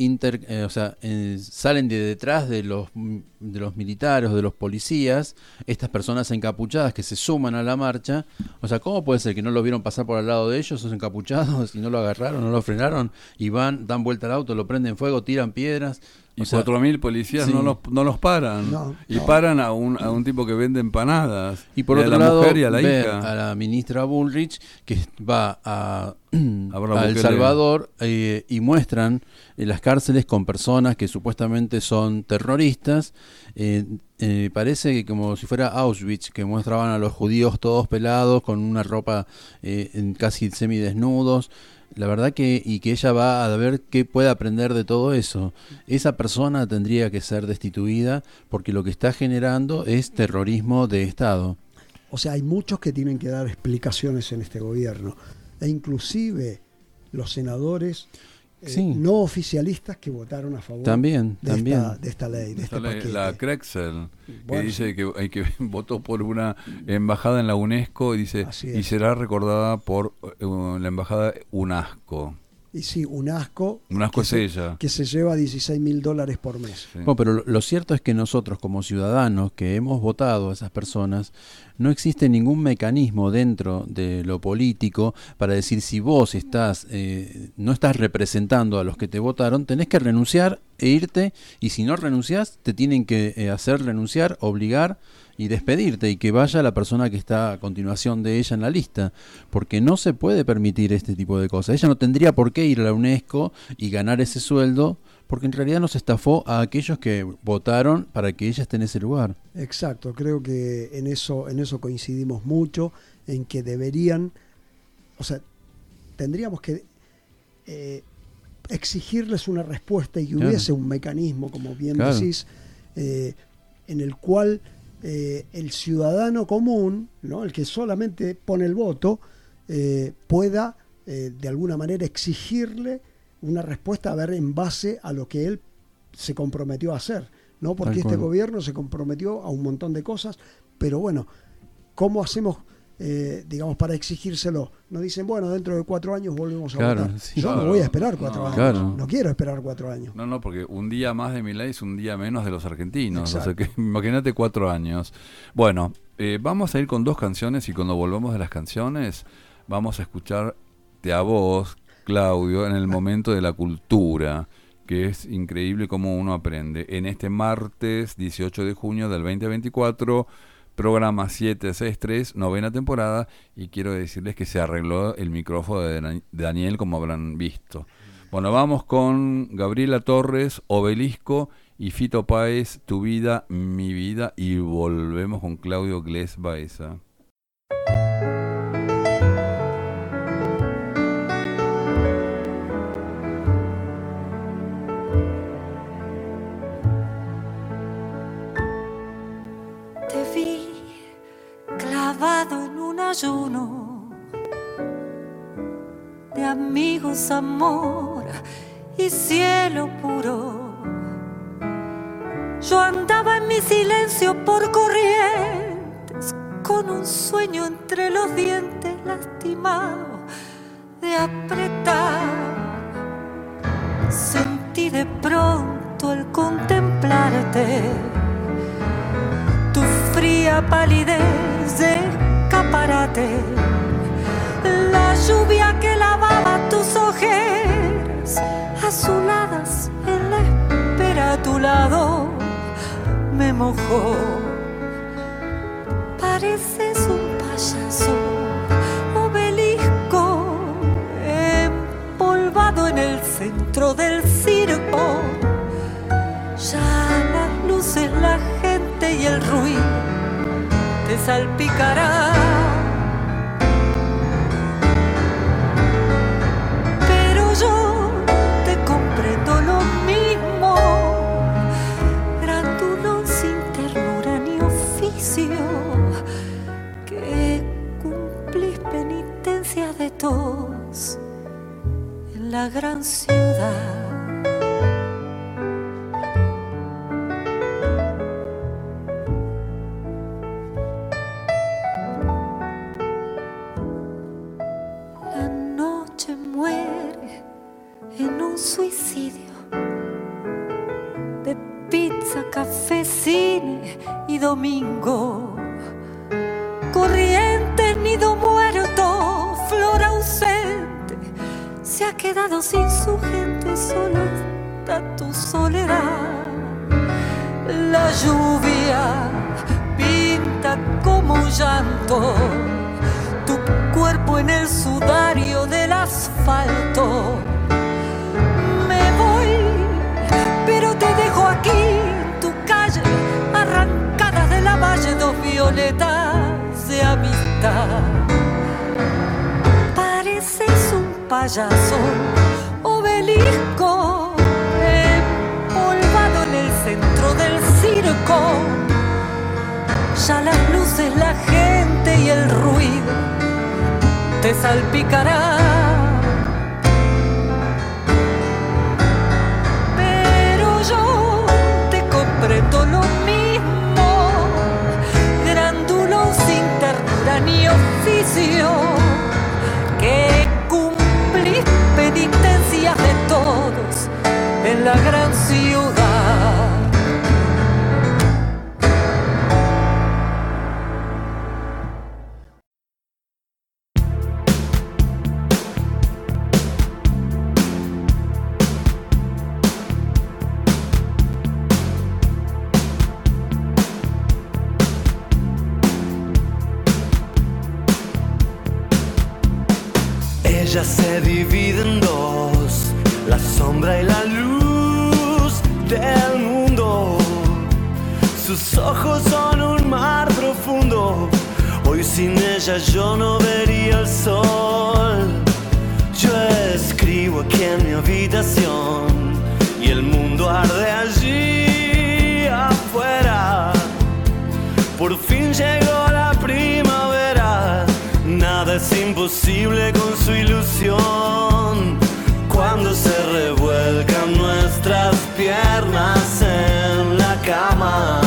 salen de detrás de los militares o de los policías, estas personas encapuchadas que se suman a la marcha. O sea, ¿cómo puede ser que no lo vieron pasar por al lado de ellos, esos encapuchados, y no lo agarraron, no lo frenaron, y dan vuelta al auto, lo prenden fuego, tiran piedras? Y 4.000 policías sí, no los paran. Paran a un tipo que vende empanadas. Y por otro lado, mujer y a la hija. A la ministra Bullrich, que va a El Salvador, y muestran las cárceles con personas que supuestamente son terroristas. Parece que como si fuera Auschwitz, que mostraban a los judíos todos pelados, con una ropa casi semidesnudos. La verdad que ella va a ver qué puede aprender de todo eso. Esa persona tendría que ser destituida, porque lo que está generando es terrorismo de Estado. O sea, hay muchos que tienen que dar explicaciones en este gobierno, e inclusive los senadores no oficialistas que votaron a favor de esta ley, de este paquete. La Krexel, que dice que votó por una embajada en la UNESCO, y será recordada por la embajada UNASCO. Y sí, UNASCO es ella. Que se lleva $16.000 por mes. Sí. Bueno, pero lo cierto es que nosotros, como ciudadanos que hemos votado a esas personas, no existe ningún mecanismo dentro de lo político para decir, si vos no estás representando a los que te votaron, tenés que renunciar e irte, y si no renunciás, te tienen que hacer renunciar, obligar y despedirte, y que vaya la persona que está a continuación de ella en la lista, porque no se puede permitir este tipo de cosas. Ella no tendría por qué ir a la UNESCO y ganar ese sueldo, porque en realidad nos estafó a aquellos que votaron para que ella esté en ese lugar. Exacto, creo que en eso coincidimos mucho, en que deberían, o sea, tendríamos que exigirles una respuesta y que hubiese un mecanismo, como bien decís, en el cual el ciudadano común, ¿no?, el que solamente pone el voto, pueda de alguna manera exigirle una respuesta, a ver, en base a lo que él se comprometió a hacer, ¿no? Porque este gobierno se comprometió a un montón de cosas, pero bueno, ¿cómo hacemos, digamos, para exigírselo? Nos dicen, bueno, dentro de 4 años volvemos a votar. Sí, yo no voy a esperar 4 años. No quiero esperar 4 años. No, porque un día más de Milei es un día menos de los argentinos. O sea que imagínate 4 años. Bueno, vamos a ir con 2 canciones, y cuando volvamos de las canciones vamos a escucharte a vos, Claudio, en el momento de la cultura, que es increíble cómo uno aprende. En este martes 18 de junio del 2024, programa 763, 9ª temporada, y quiero decirles que se arregló el micrófono de Daniel, como habrán visto. Bueno, vamos con Gabriela Torres, Obelisco, y Fito Páez, Tu vida, mi vida, y volvemos con Claudio Gles Baeza. En un ayuno de amigos, amor y cielo puro, yo andaba en mi silencio por corrientes, con un sueño entre los dientes, lastimado de apretar. Sentí de pronto el contemplarte, tu fría palidez de escaparate, la lluvia que lavaba tus ojeras azuladas en la espera a tu lado me mojó. Pareces un payaso, obelisco, empolvado en el centro del circo. Ya las luces, la gente y el ruido te salpicará, pero yo te comprendo lo mismo, grandulón sin ternura ni oficio, que cumplís penitencia de todos en la gran ciudad. Café, cine y domingo, Corrientes, nido muerto, flor ausente, se ha quedado sin su gente, solo está tu soledad. La lluvia pinta como un llanto tu cuerpo en el sudario del asfalto. Me voy, pero te dejo aquí, arrancadas de la valle, 2 violetas de amistad. Pareces un payaso, obelisco, empolvado en el centro del circo. Ya las luces, la gente y el ruido te salpicarán. Pero yo comprendo lo mismo, grandulón sin ternura ni oficio, que cumplís penitencias de todos en la gran ciudad. Ella se divide en dos, la sombra y la luz del mundo. Sus ojos son un mar profundo. Hoy sin ella yo no vería el sol. Yo escribo aquí en mi habitación y el mundo arde allí afuera. Por fin llegó la primavera. Nada es imposible con su ilusión. Cuando se revuelcan nuestras piernas en la cama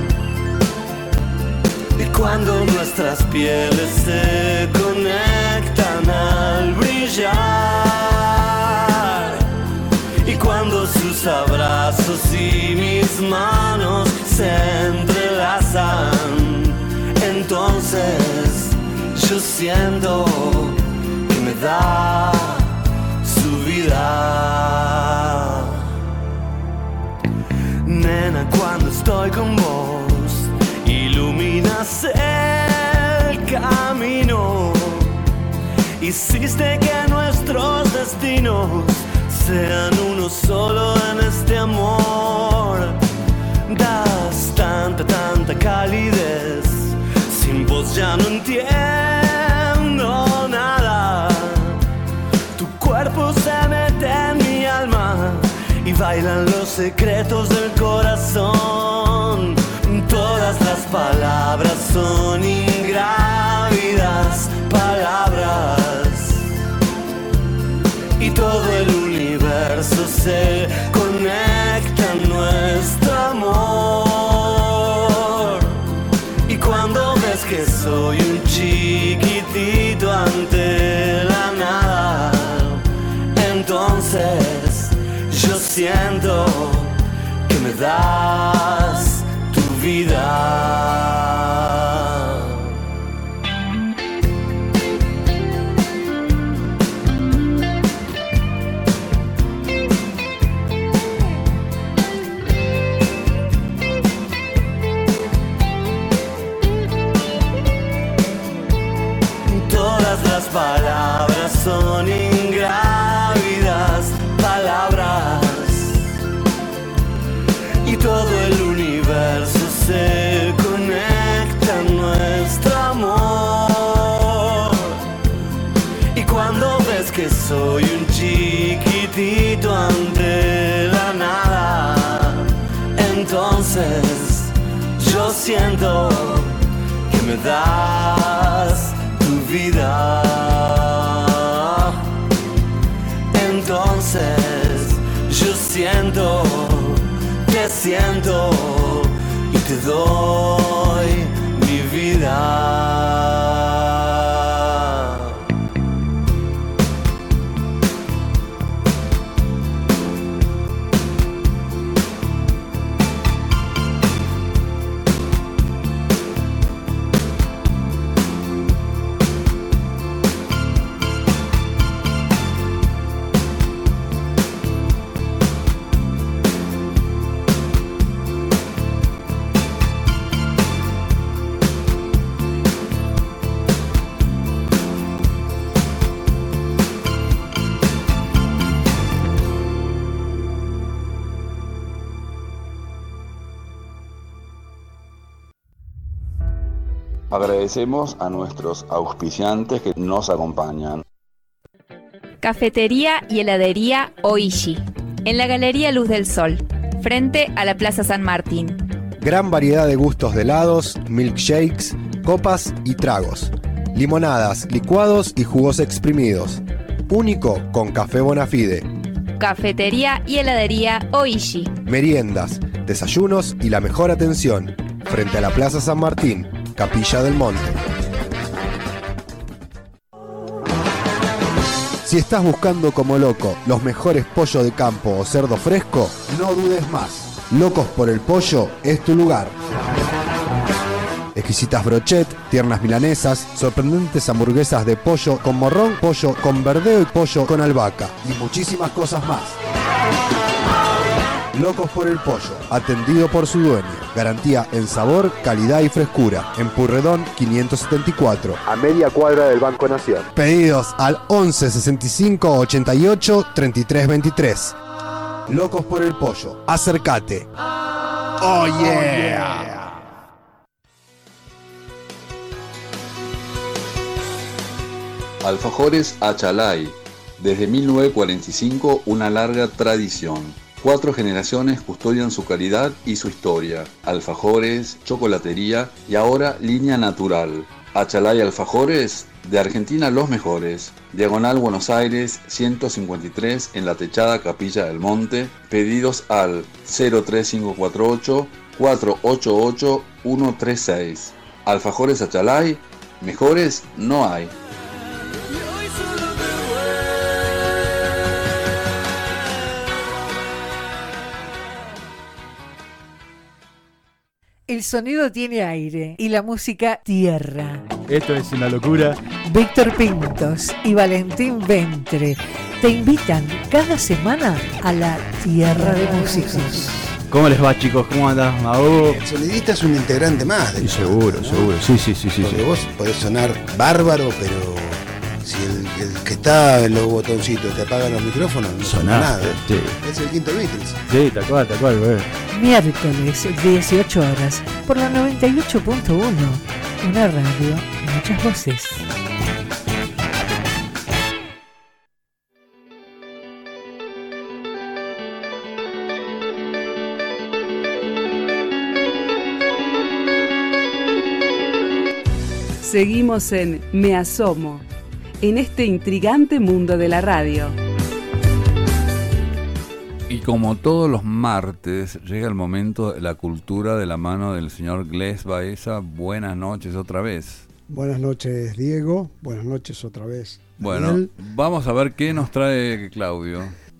y cuando nuestras pieles se conectan al brillar y cuando sus abrazos y mis manos se entrelazan, entonces yo siento que me da su vida. Nena, cuando estoy con vos, iluminas el camino. Hiciste que nuestros destinos sean uno solo en este amor. Das tanta calidez. Sin vos ya no entiendo nada. Tu cuerpo se mete en mi alma y bailan los secretos del corazón. Todas las palabras son ingrávidas palabras y todo el universo se conecta en nuestro amor. Y cuando ves que soy un chiquitito ante la nada, entonces yo siento que me das tu vida. Todas las palabras son ingrávidas palabras y todo el universo se conecta en nuestro amor. Y cuando ves que soy un chiquitito ante la nada, entonces yo siento que me das tu vida. Entonces yo siento, te siento y te doy mi vida. Agradecemos a nuestros auspiciantes que nos acompañan. Cafetería y heladería Oishi, en la Galería Luz del Sol, frente a la Plaza San Martín. Gran variedad de gustos de helados, milkshakes, copas y tragos. Limonadas, licuados y jugos exprimidos. Único con café Bonafide. Cafetería y heladería Oishi. Meriendas, desayunos y la mejor atención. Frente a la Plaza San Martín, Capilla del Monte. Si estás buscando como loco los mejores pollos de campo o cerdo fresco, no dudes más. Locos por el Pollo es tu lugar. Exquisitas brochet, tiernas milanesas, sorprendentes hamburguesas de pollo con morrón, pollo con verdeo y pollo con albahaca y muchísimas cosas más. Locos por el Pollo, atendido por su dueño. Garantía en sabor, calidad y frescura. En Purredón 574, a media cuadra del Banco Nación. Pedidos al 11 65 88 33 23. Locos por el Pollo, acércate. Oh yeah. Alfajores Achalay. Desde 1945, una larga tradición. 4 generaciones custodian su calidad y su historia. Alfajores, chocolatería y ahora línea natural. Achalay Alfajores, de Argentina los mejores. Diagonal Buenos Aires 153 en la techada Capilla del Monte. Pedidos al 03548 488 136. Alfajores Achalay, mejores no hay. El sonido tiene aire y la música tierra. Esto es una locura. Víctor Pintos y Valentín Ventre te invitan cada semana a la Tierra de Músicos. ¿Cómo les va, chicos? ¿Cómo andas, Mau? El sonidista es un integrante más. Sí, seguro, ¿no? Seguro. Sí. Porque vos podés sonar bárbaro, pero si el que está en los botoncitos te apaga los micrófonos, no suena nada. Sí. Es el quinto Beatles. Sí, tal cual, güey. Miércoles, 18 horas, por la 98.1. Una radio, muchas voces. Seguimos en Me Asomo, en este intrigante mundo de la radio. Y como todos los martes, llega el momento de la cultura de la mano del señor Gles Baeza. Buenas noches otra vez. Buenas noches, Diego. Buenas noches otra vez, Daniel. Bueno, vamos a ver qué nos trae Claudio.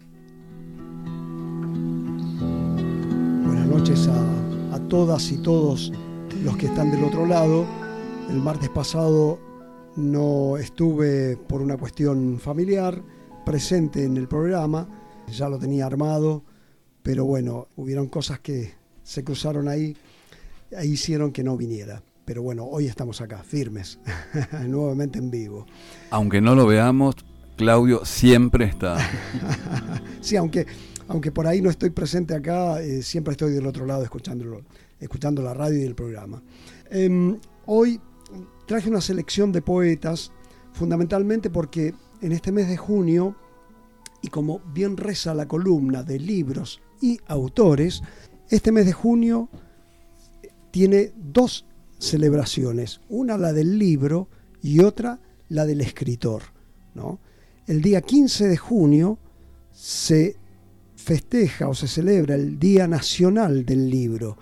Buenas noches a todas y todos los que están del otro lado. El martes pasado no estuve por una cuestión familiar presente en el programa. Ya lo tenía armado, pero bueno, hubieron cosas que se cruzaron ahí hicieron que no viniera. Pero bueno, hoy estamos acá, firmes, nuevamente en vivo. Aunque no lo veamos, Claudio siempre está. Sí, aunque por ahí no estoy presente acá, siempre estoy del otro lado escuchando la radio y el programa. Hoy traje una selección de poetas, fundamentalmente porque en este mes de junio, y como bien reza la columna de libros y autores, este mes de junio tiene 2 celebraciones, una la del libro y otra la del escritor, ¿no? El día 15 de junio se festeja o se celebra el Día Nacional del Libro.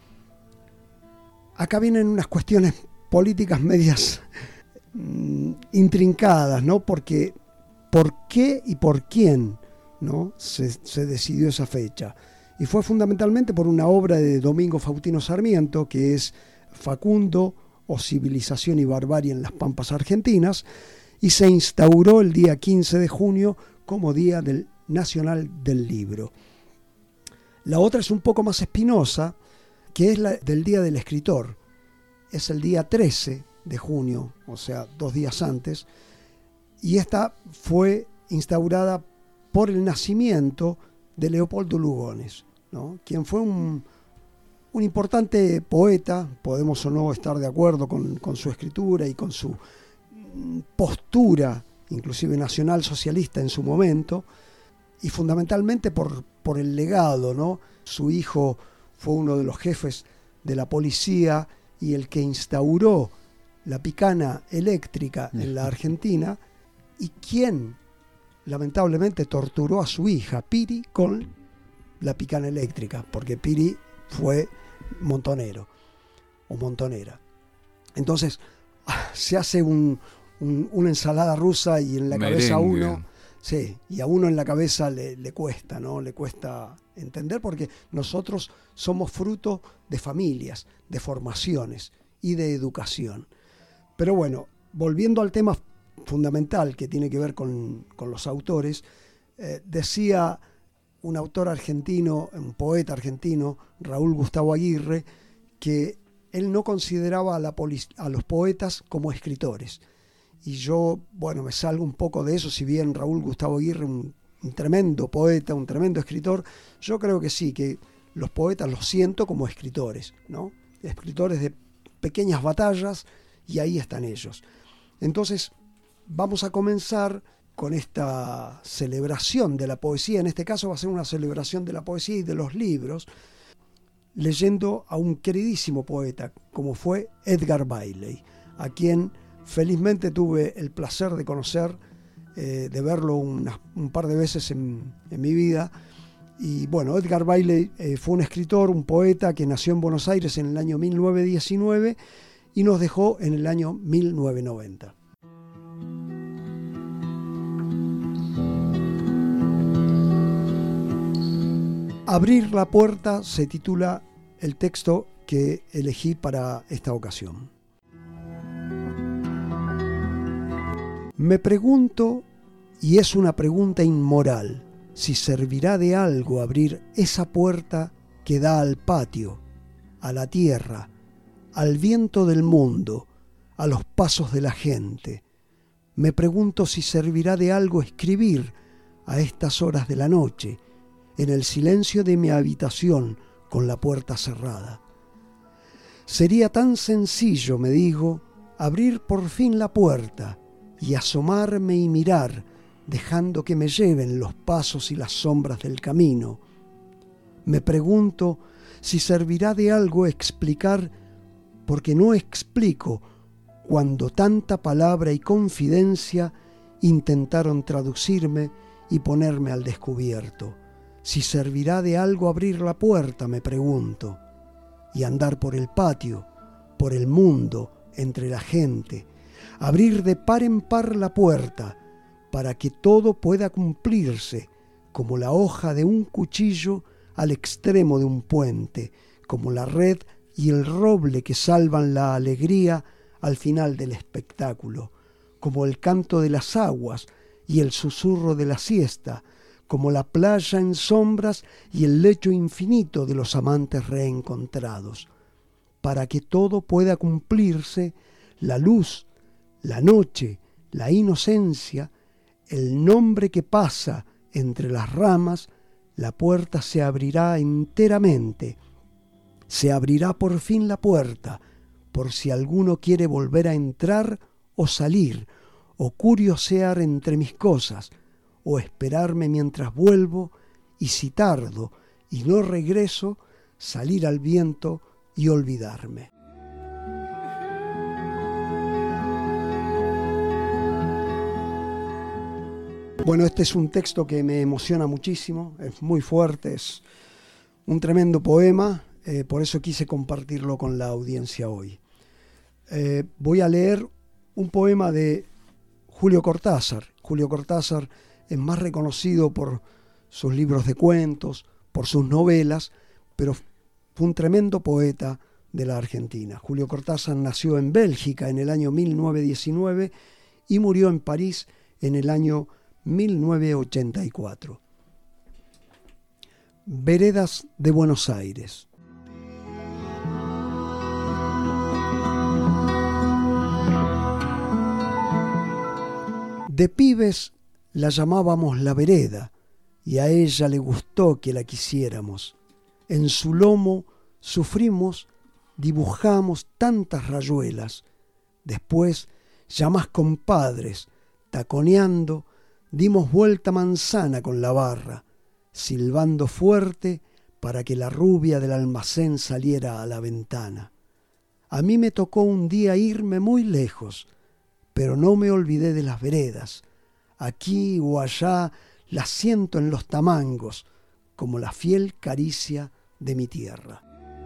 Acá vienen unas cuestiones políticas medias intrincadas, ¿no? Porque ¿por qué y por quién, ¿no? se decidió esa fecha? Y fue fundamentalmente por una obra de Domingo Faustino Sarmiento, que es Facundo o Civilización y Barbarie en las Pampas Argentinas, y se instauró el día 15 de junio como Día Nacional del Libro. La otra es un poco más espinosa, que es la del Día del Escritor. Es el día 13 de junio, o sea, 2 días antes, y esta fue instaurada por el nacimiento de Leopoldo Lugones, ¿no? Quien fue un importante poeta. Podemos o no estar de acuerdo con su escritura y con su postura, inclusive nacional socialista en su momento, y fundamentalmente por el legado, ¿no? Su hijo fue uno de los jefes de la policía y el que instauró la picana eléctrica en la Argentina, y quien lamentablemente torturó a su hija Piri con la picana eléctrica, porque Piri fue montonero o montonera. Entonces se hace una ensalada rusa y en la cabeza a uno, sí, y a uno en la cabeza le cuesta, ¿no? Le cuesta entender, porque nosotros somos fruto de familias, de formaciones y de educación. Pero bueno, volviendo al tema fundamental que tiene que ver con los autores, decía un autor argentino, un poeta argentino, Raúl Gustavo Aguirre, que él no consideraba a los poetas como escritores. Y yo, bueno, me salgo un poco de eso, si bien Raúl Gustavo Aguirre, un tremendo poeta, un tremendo escritor, yo creo que sí, que los poetas los siento como escritores, ¿no? Escritores de pequeñas batallas, y ahí están ellos. Entonces, vamos a comenzar con esta celebración de la poesía. En este caso va a ser una celebración de la poesía y de los libros, leyendo a un queridísimo poeta como fue Edgar Bailey, a quien felizmente tuve el placer de conocer, de verlo un par de veces en mi vida. Y bueno, Edgar Bailey fue un escritor, un poeta que nació en Buenos Aires en el año 1919 y nos dejó en el año 1990. Abrir la puerta se titula el texto que elegí para esta ocasión. Me pregunto, y es una pregunta inmoral, si servirá de algo abrir esa puerta que da al patio, a la tierra, al viento del mundo, a los pasos de la gente. Me pregunto si servirá de algo escribir a estas horas de la noche, en el silencio de mi habitación con la puerta cerrada. Sería tan sencillo, me digo, abrir por fin la puerta y asomarme y mirar, dejando que me lleven los pasos y las sombras del camino. Me pregunto si servirá de algo explicar, porque no explico cuando tanta palabra y confidencia intentaron traducirme y ponerme al descubierto. Si servirá de algo abrir la puerta, me pregunto, y andar por el patio, por el mundo, entre la gente, abrir de par en par la puerta, para que todo pueda cumplirse, como la hoja de un cuchillo al extremo de un puente, como la red y el roble que salvan la alegría al final del espectáculo, como el canto de las aguas y el susurro de la siesta, como la playa en sombras y el lecho infinito de los amantes reencontrados, para que todo pueda cumplirse, la luz, la noche, la inocencia, el nombre que pasa entre las ramas, la puerta se abrirá enteramente. Se abrirá por fin la puerta, por si alguno quiere volver a entrar o salir, o curiosear entre mis cosas, o esperarme mientras vuelvo, y si tardo y no regreso, salir al viento y olvidarme. Bueno, este es un texto que me emociona muchísimo, es muy fuerte, es un tremendo poema, por eso quise compartirlo con la audiencia hoy. Voy a leer un poema de Julio Cortázar. Julio Cortázar es más reconocido por sus libros de cuentos, por sus novelas, pero fue un tremendo poeta de la Argentina. Julio Cortázar nació en Bélgica en el año 1919 y murió en París en el año 1984. Veredas de Buenos Aires. De pibes la llamábamos la vereda y a ella le gustó que la quisiéramos. En su lomo sufrimos, dibujamos tantas rayuelas. Después, ya más compadres, taconeando, dimos vuelta manzana con la barra, silbando fuerte para que la rubia del almacén saliera a la ventana. A mí me tocó un día irme muy lejos, pero no me olvidé de las veredas. Aquí o allá las siento en los tamangos, como la fiel caricia de mi tierra.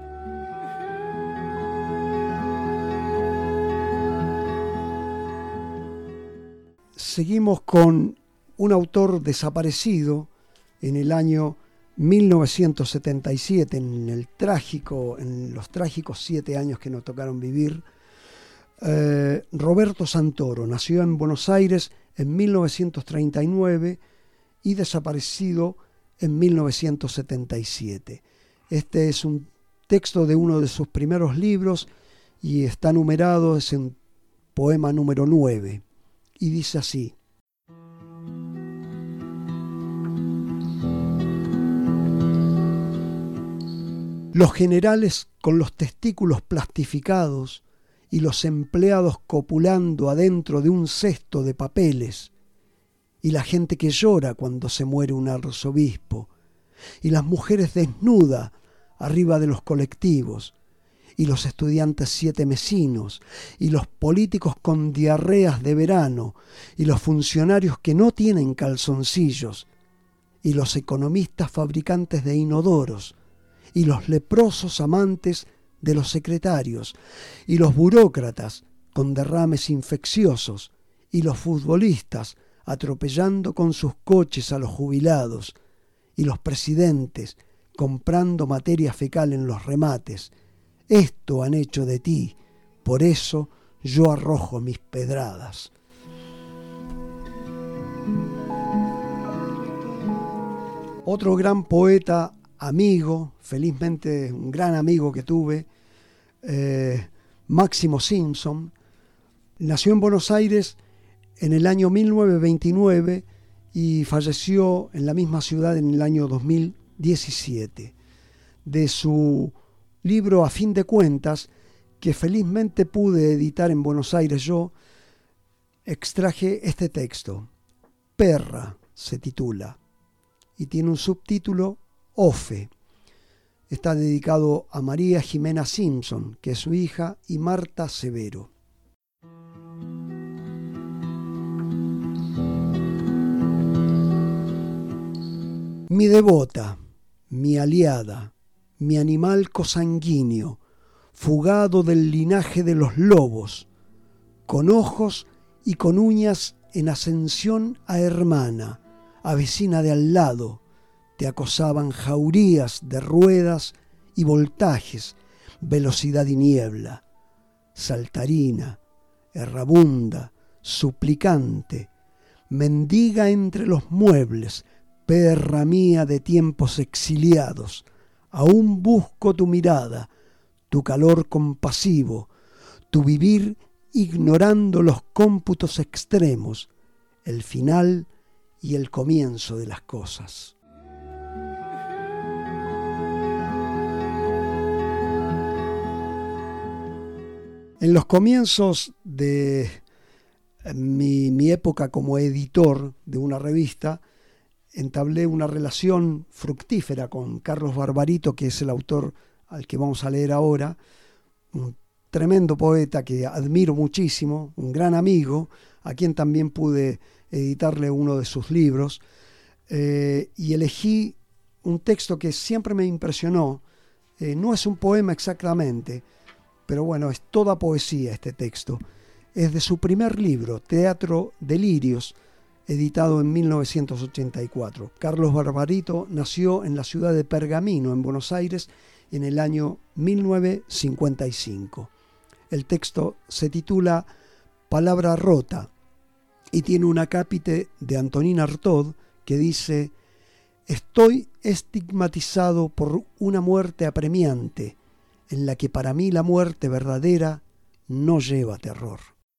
Seguimos con un autor desaparecido en el año 1977, en los trágicos 7 años que nos tocaron vivir. Roberto Santoro nació en Buenos Aires en 1939 y desaparecido en 1977. Este es un texto de uno de sus primeros libros y está numerado, es un poema número 9, y dice así: los generales con los testículos plastificados y los empleados copulando adentro de un cesto de papeles, y la gente que llora cuando se muere un arzobispo, y las mujeres desnudas arriba de los colectivos, y los estudiantes 7 mesinos, y los políticos con diarreas de verano, y los funcionarios que no tienen calzoncillos, y los economistas fabricantes de inodoros, y los leprosos amantes de los secretarios, y los burócratas con derrames infecciosos, y los futbolistas atropellando con sus coches a los jubilados, y los presidentes comprando materia fecal en los remates. Esto han hecho de ti, por eso yo arrojo mis pedradas. Otro gran poeta, amigo, felizmente un gran amigo que tuve, Máximo Simpson, nació en Buenos Aires en el año 1929 y falleció en la misma ciudad en el año 2017. De su libro A fin de cuentas, que felizmente pude editar en Buenos Aires yo, extraje este texto. Perra se titula y tiene un subtítulo, Ofe. Está dedicado a María Jimena Simpson, que es su hija, y Marta Severo. Mi devota, mi aliada, mi animal cosanguíneo, fugado del linaje de los lobos, con ojos y con uñas en ascensión a hermana, a vecina de al lado, te acosaban jaurías de ruedas y voltajes, velocidad y niebla, saltarina, errabunda, suplicante, mendiga entre los muebles, perra mía de tiempos exiliados, aún busco tu mirada, tu calor compasivo, tu vivir ignorando los cómputos extremos, el final y el comienzo de las cosas. En los comienzos de mi época como editor de una revista, entablé una relación fructífera con Carlos Barbarito, que es el autor al que vamos a leer ahora, un tremendo poeta que admiro muchísimo, un gran amigo, a quien también pude editarle uno de sus libros, y elegí un texto que siempre me impresionó. No es un poema exactamente, pero bueno, es toda poesía este texto. Es de su primer libro, Teatro Delirios, editado en 1984. Carlos Barbarito nació en la ciudad de Pergamino, en Buenos Aires, en el año 1955. El texto se titula Palabra rota y tiene un acápite de Antonín Artaud que dice: estoy estigmatizado por una muerte apremiante, en la que para mí la muerte verdadera no lleva terror.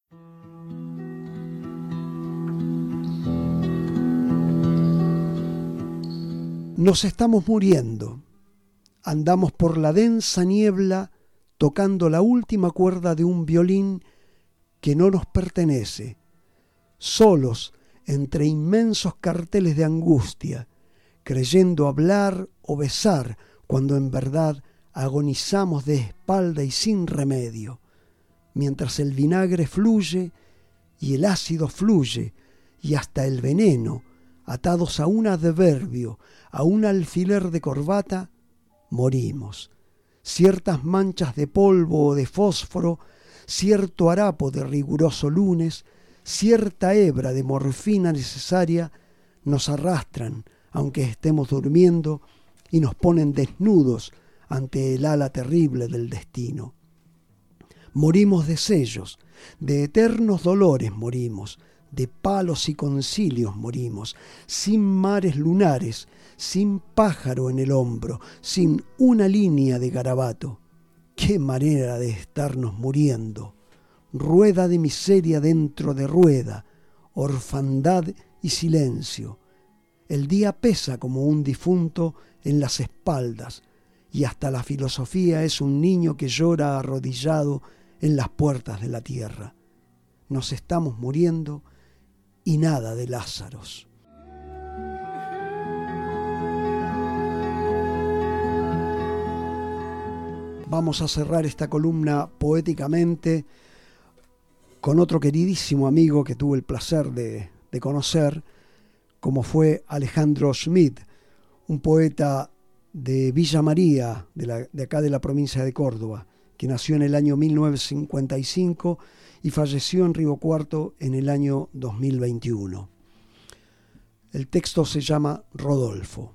Nos estamos muriendo. Andamos por la densa niebla tocando la última cuerda de un violín que no nos pertenece, solos entre inmensos carteles de angustia, creyendo hablar o besar cuando en verdad agonizamos de espalda y sin remedio, mientras el vinagre fluye y el ácido fluye y hasta el veneno, atados a un adverbio, a un alfiler de corbata, morimos. Ciertas manchas de polvo o de fósforo, cierto harapo de riguroso lunes, cierta hebra de morfina necesaria, nos arrastran, aunque estemos durmiendo, y nos ponen desnudos ante el ala terrible del destino. Morimos de sellos, de eternos dolores morimos, de palos y concilios morimos, sin mares lunares, sin pájaro en el hombro, sin una línea de garabato. ¡Qué manera de estarnos muriendo! Rueda de miseria dentro de rueda, orfandad y silencio. El día pesa como un difunto en las espaldas, y hasta la filosofía es un niño que llora arrodillado en las puertas de la tierra. Nos estamos muriendo y nada de Lázaros. Vamos a cerrar esta columna poéticamente con otro queridísimo amigo que tuve el placer de conocer, como fue Alejandro Schmidt, un poeta de Villa María, de acá de la provincia de Córdoba, que nació en el año 1955 y falleció en Río Cuarto en el año 2021. El texto se llama Rodolfo.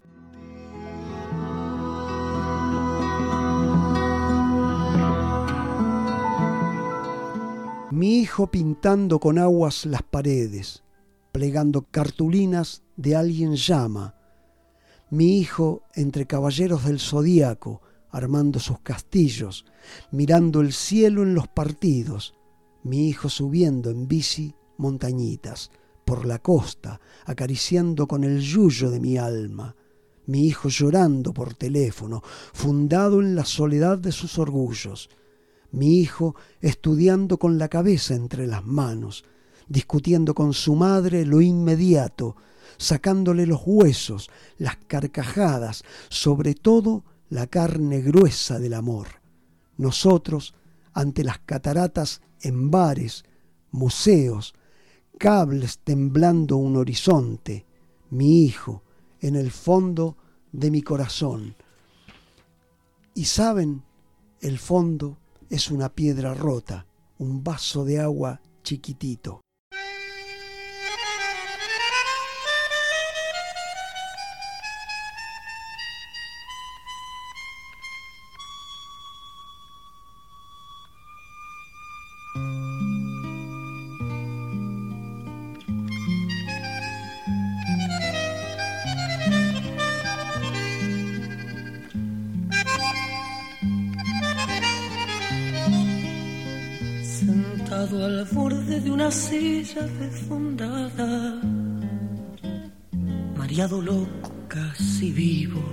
Mi hijo pintando con aguas las paredes, plegando cartulinas de alguien llama. Mi hijo entre caballeros del zodíaco, armando sus castillos, mirando el cielo en los partidos. Mi hijo subiendo en bici montañitas, por la costa, acariciando con el yuyo de mi alma. Mi hijo llorando por teléfono, fundado en la soledad de sus orgullos. Mi hijo estudiando con la cabeza entre las manos, discutiendo con su madre lo inmediato, sacándole los huesos, las carcajadas, sobre todo la carne gruesa del amor. Nosotros, ante las cataratas en bares, museos, cables temblando un horizonte, mi hijo en el fondo de mi corazón. Y saben, el fondo es una piedra rota, un vaso de agua chiquitito. Al borde de una silla desfondada, mareado loco, casi vivo,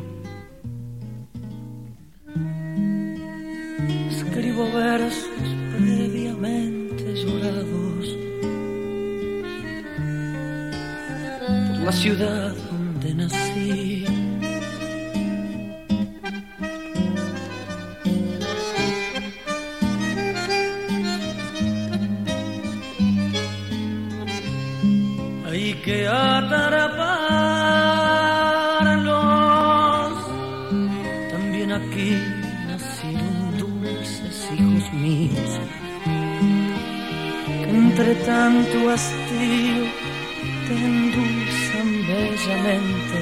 escribo versos previamente llorados por la ciudad donde nací. Que atraparlos, también aquí nacieron dulces hijos míos, que entre tanto hastío te endulzan bellamente.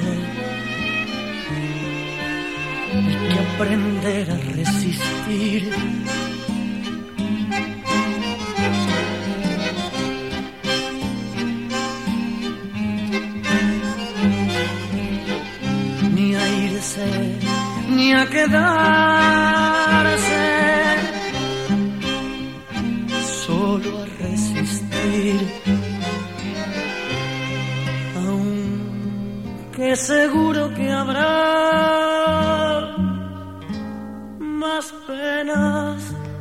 Hay que aprender a resistir. Ni a quedarse, solo a resistir, aunque seguro que habrá más penas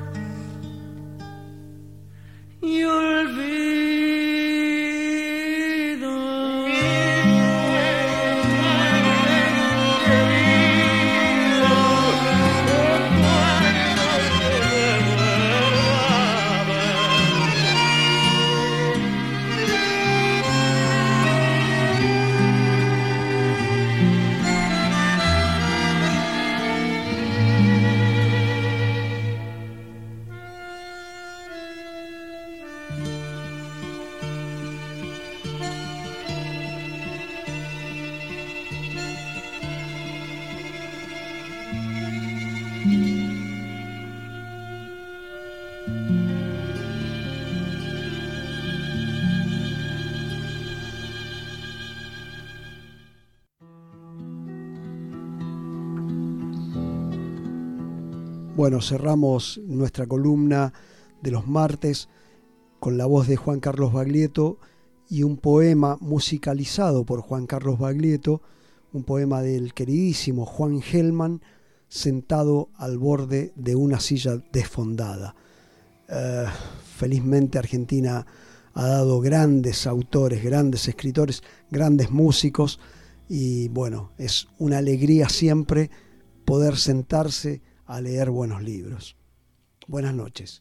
y olvido. Bueno, cerramos nuestra columna de los martes con la voz de Juan Carlos Baglietto y un poema musicalizado por Juan Carlos Baglietto, un poema del queridísimo Juan Gelman, sentado al borde de una silla desfondada. Felizmente Argentina ha dado grandes autores, grandes escritores, grandes músicos, y bueno, es una alegría siempre poder sentarse a leer buenos libros. Buenas noches.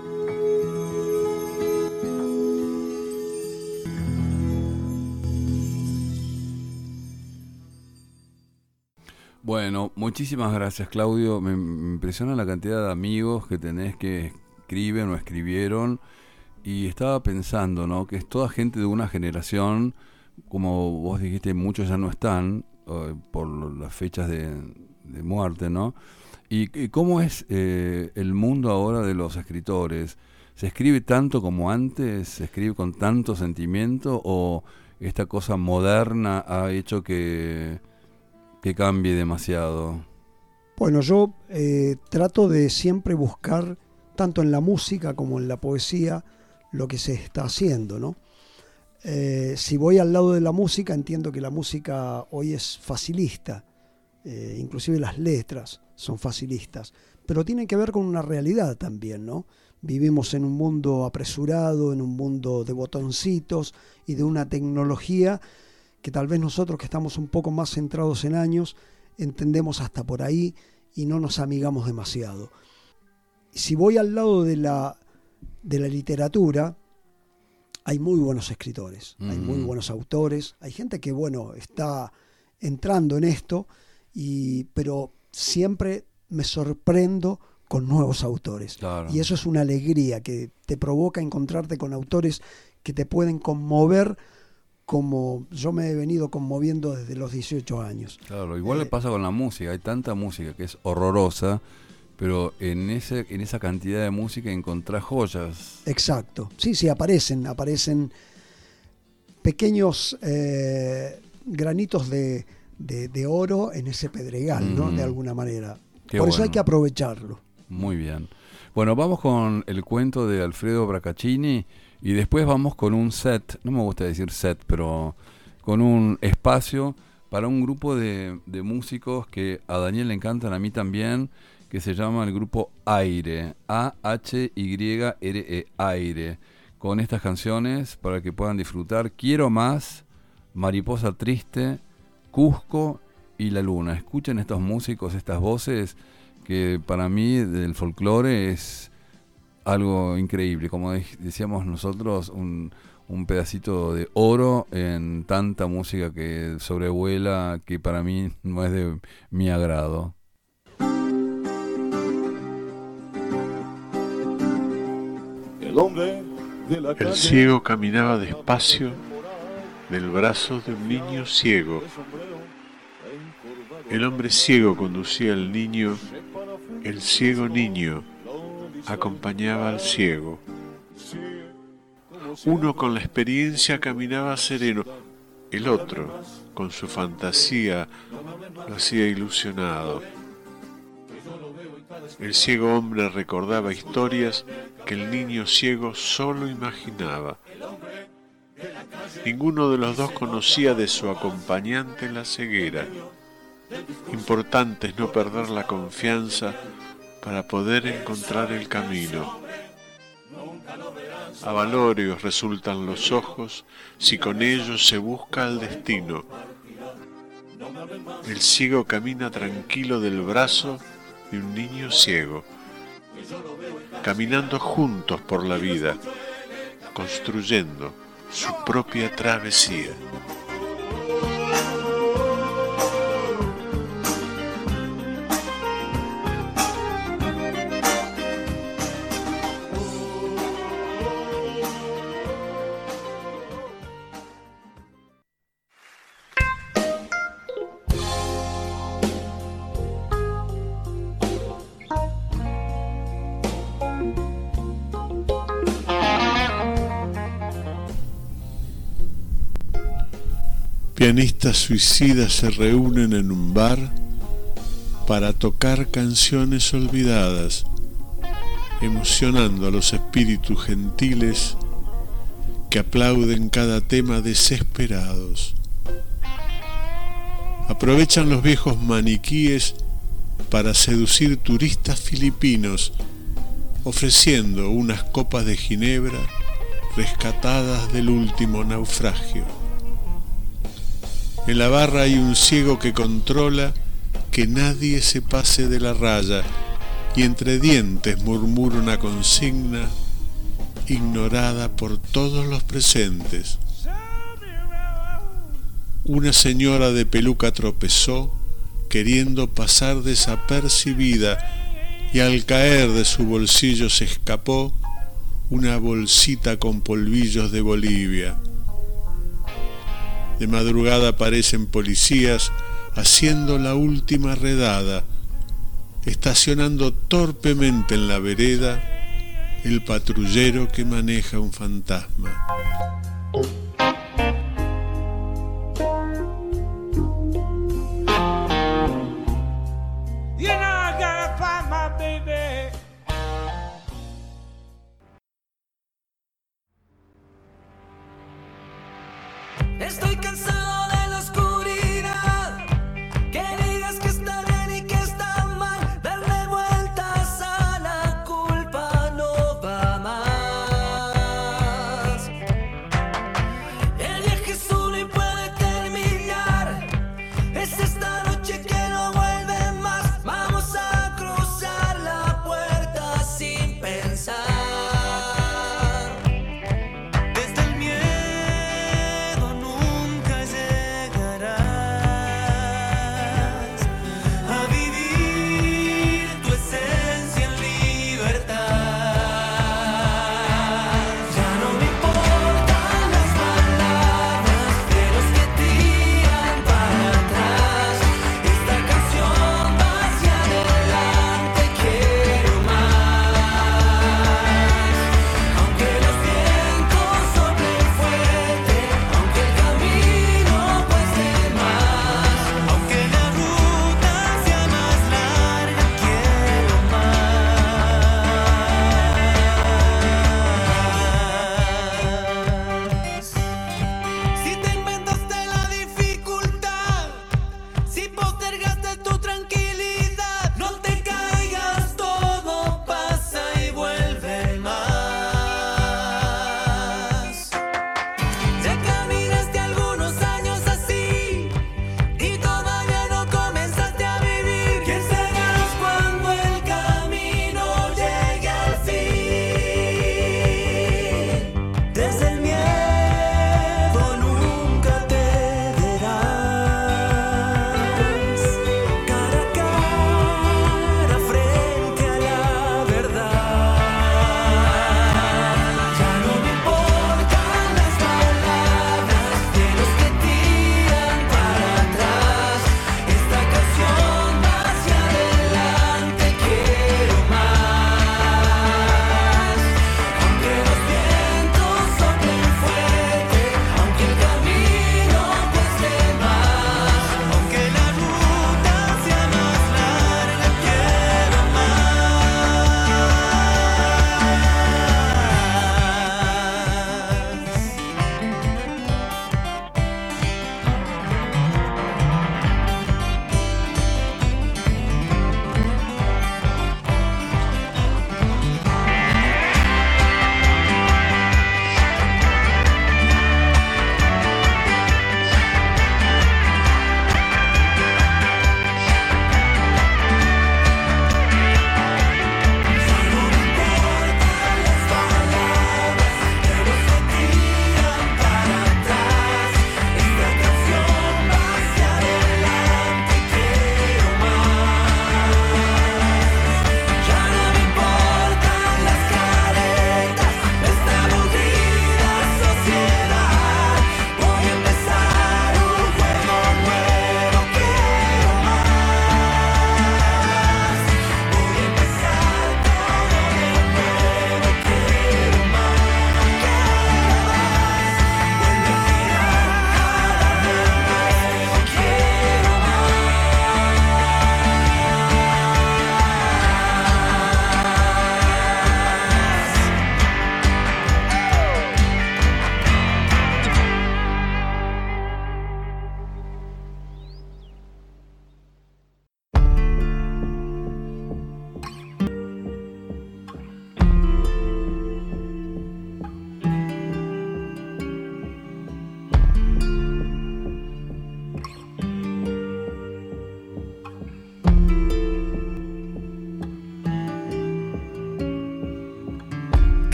Bueno, muchísimas gracias, Claudio. Me impresiona la cantidad de amigos que tenés que escriben o escribieron, y estaba pensando, ¿no?, que es toda gente de una generación, como vos dijiste, muchos ya no están por las fechas de muerte, ¿no? ¿Y cómo es el mundo ahora de los escritores? ¿Se escribe tanto como antes? ¿Se escribe con tanto sentimiento? ¿O esta cosa moderna ha hecho que cambie demasiado? Bueno, yo trato de siempre buscar, tanto en la música como en la poesía, lo que se está haciendo, ¿no? Si voy al lado de la música, entiendo que la música hoy es facilista, inclusive las letras son facilistas, pero tienen que ver con una realidad también, ¿no? Vivimos en un mundo apresurado, en un mundo de botoncitos y de una tecnología que tal vez nosotros, que estamos un poco más centrados en años, entendemos hasta por ahí y no nos amigamos demasiado. Si voy al lado de la literatura, hay muy buenos escritores, hay muy buenos autores, hay gente que, bueno, está entrando en esto, pero siempre me sorprendo con nuevos autores. Claro. Y eso es una alegría que te provoca encontrarte con autores que te pueden conmover, como yo me he venido conmoviendo desde los 18 años. Claro, igual le pasa con la música, hay tanta música que es horrorosa, pero en esa cantidad de música encontrás joyas. Exacto, sí, aparecen pequeños granitos de oro en ese pedregal, ¿no? De alguna manera. Por eso hay que aprovecharlo. Muy bien. Bueno, vamos con el cuento de Alfredo Bracaccini y después vamos con un set, no me gusta decir set, pero con un espacio para un grupo de músicos que a Daniel le encantan, a mí también, que se llama el grupo Aire, AHYRE, Aire, con estas canciones para que puedan disfrutar: Quiero Más, Mariposa Triste, Cusco y La Luna. Escuchen estos músicos, estas voces, que para mí del folclore es algo increíble, como decíamos nosotros, un pedacito de oro en tanta música que sobrevuela, que para mí no es de mi agrado. El ciego caminaba despacio del brazo de un niño ciego. El hombre ciego conducía al niño, el ciego niño acompañaba al ciego. Uno con la experiencia caminaba sereno, el otro con su fantasía lo hacía ilusionado. El ciego hombre recordaba historias que el niño ciego solo imaginaba. Ninguno de los dos conocía de su acompañante la ceguera. Importante es no perder la confianza para poder encontrar el camino. Avalóreos resultan los ojos si con ellos se busca el destino. El ciego camina tranquilo del brazo de un niño ciego, caminando juntos por la vida, construyendo su propia travesía. Pianistas suicidas se reúnen en un bar para tocar canciones olvidadas, emocionando a los espíritus gentiles que aplauden cada tema desesperados. Aprovechan los viejos maniquíes para seducir turistas filipinos, ofreciendo unas copas de ginebra rescatadas del último naufragio. En la barra hay un ciego que controla que nadie se pase de la raya y entre dientes murmura una consigna ignorada por todos los presentes. Una señora de peluca tropezó queriendo pasar desapercibida y al caer de su bolsillo se escapó una bolsita con polvillos de Bolivia. De madrugada aparecen policías haciendo la última redada, estacionando torpemente en la vereda el patrullero que maneja un fantasma. Estoy cansado de la oscuridad, que digas que está bien y que está mal, darle vueltas a la culpa no va más.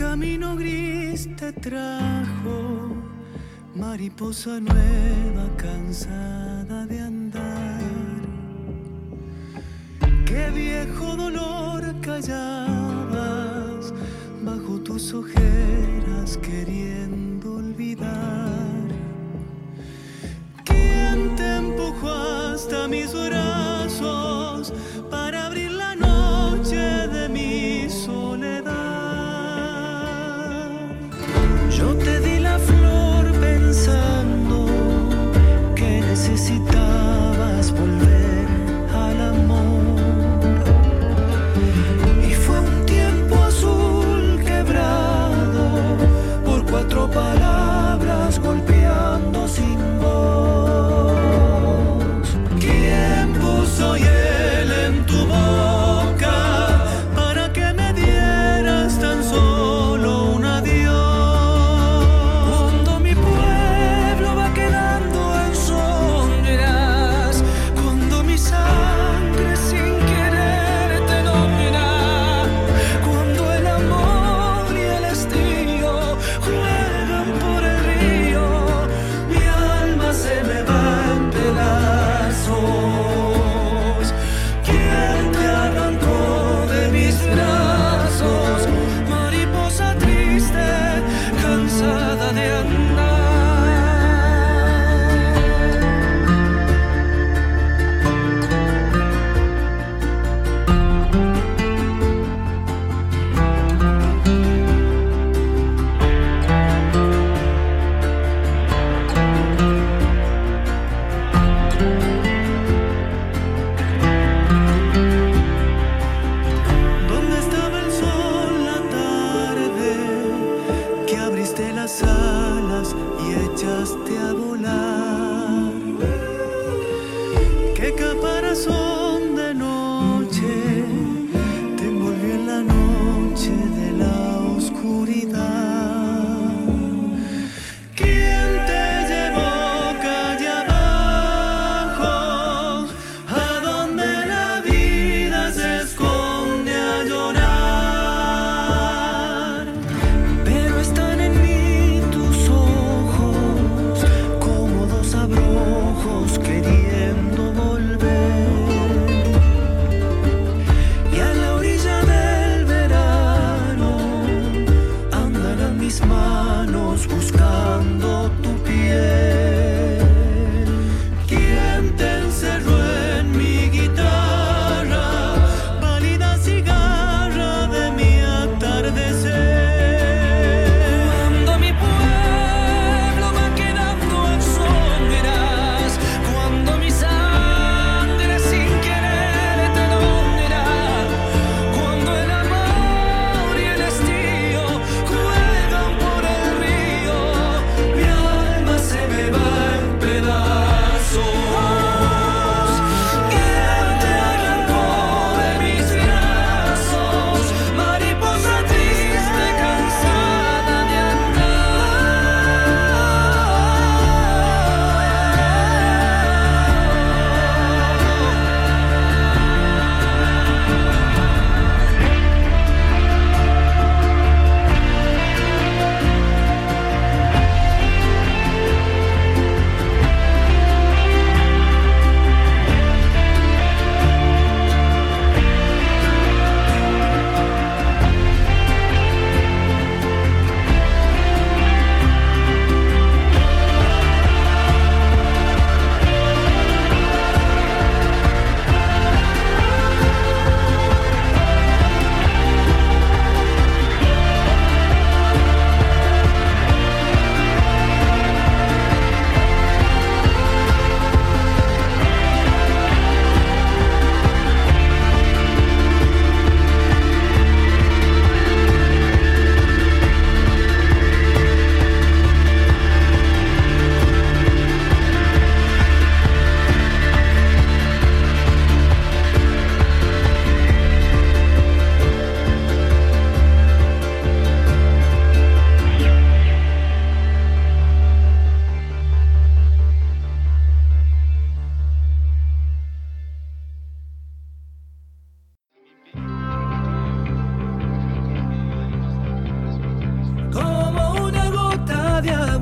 camino gris te trajo, mariposa nueva cansada de andar. Qué viejo dolor callabas bajo tus ojeras queriendo olvidar. ¿Quién te empujó hasta mis brazos para abrir la noche de mi soledad? Yo te di la flor pensando que necesitabas volver al amor. Y fue un tiempo azul quebrado por 4 palabras golpeando sin voz. ¿Quién puso hiel en tu boca para que me dieras tan solo un adiós? Cuando mi pueblo va quedando en sombras, cuando mi sangre sin querer te domina, cuando el amor y el estío juegan por el río, mi alma se me va en pedazos. ¿Quién te arrancó de mis brazos, mariposa triste, cansada de andar? ¿Dónde estaba el sol la tarde que abriste las alas y echaste a volar? ¿Qué caparazón de noche te envolvió en la noche de la oscuridad? ¿Quién te llevó calle abajo, a donde la vida se esconde a llorar? Pero están en mí tus ojos, como 2 abrojos queriendo volver. Y a la orilla del verano andarán mis manos buscando tu piel. ¿Quién te encerró en mi guitarra, pálida cigarra de mi atardecer? Cuando mi pueblo va quedando en sombras, cuando mi sangre sin querer te domina, cuando el amor y el estío juegan por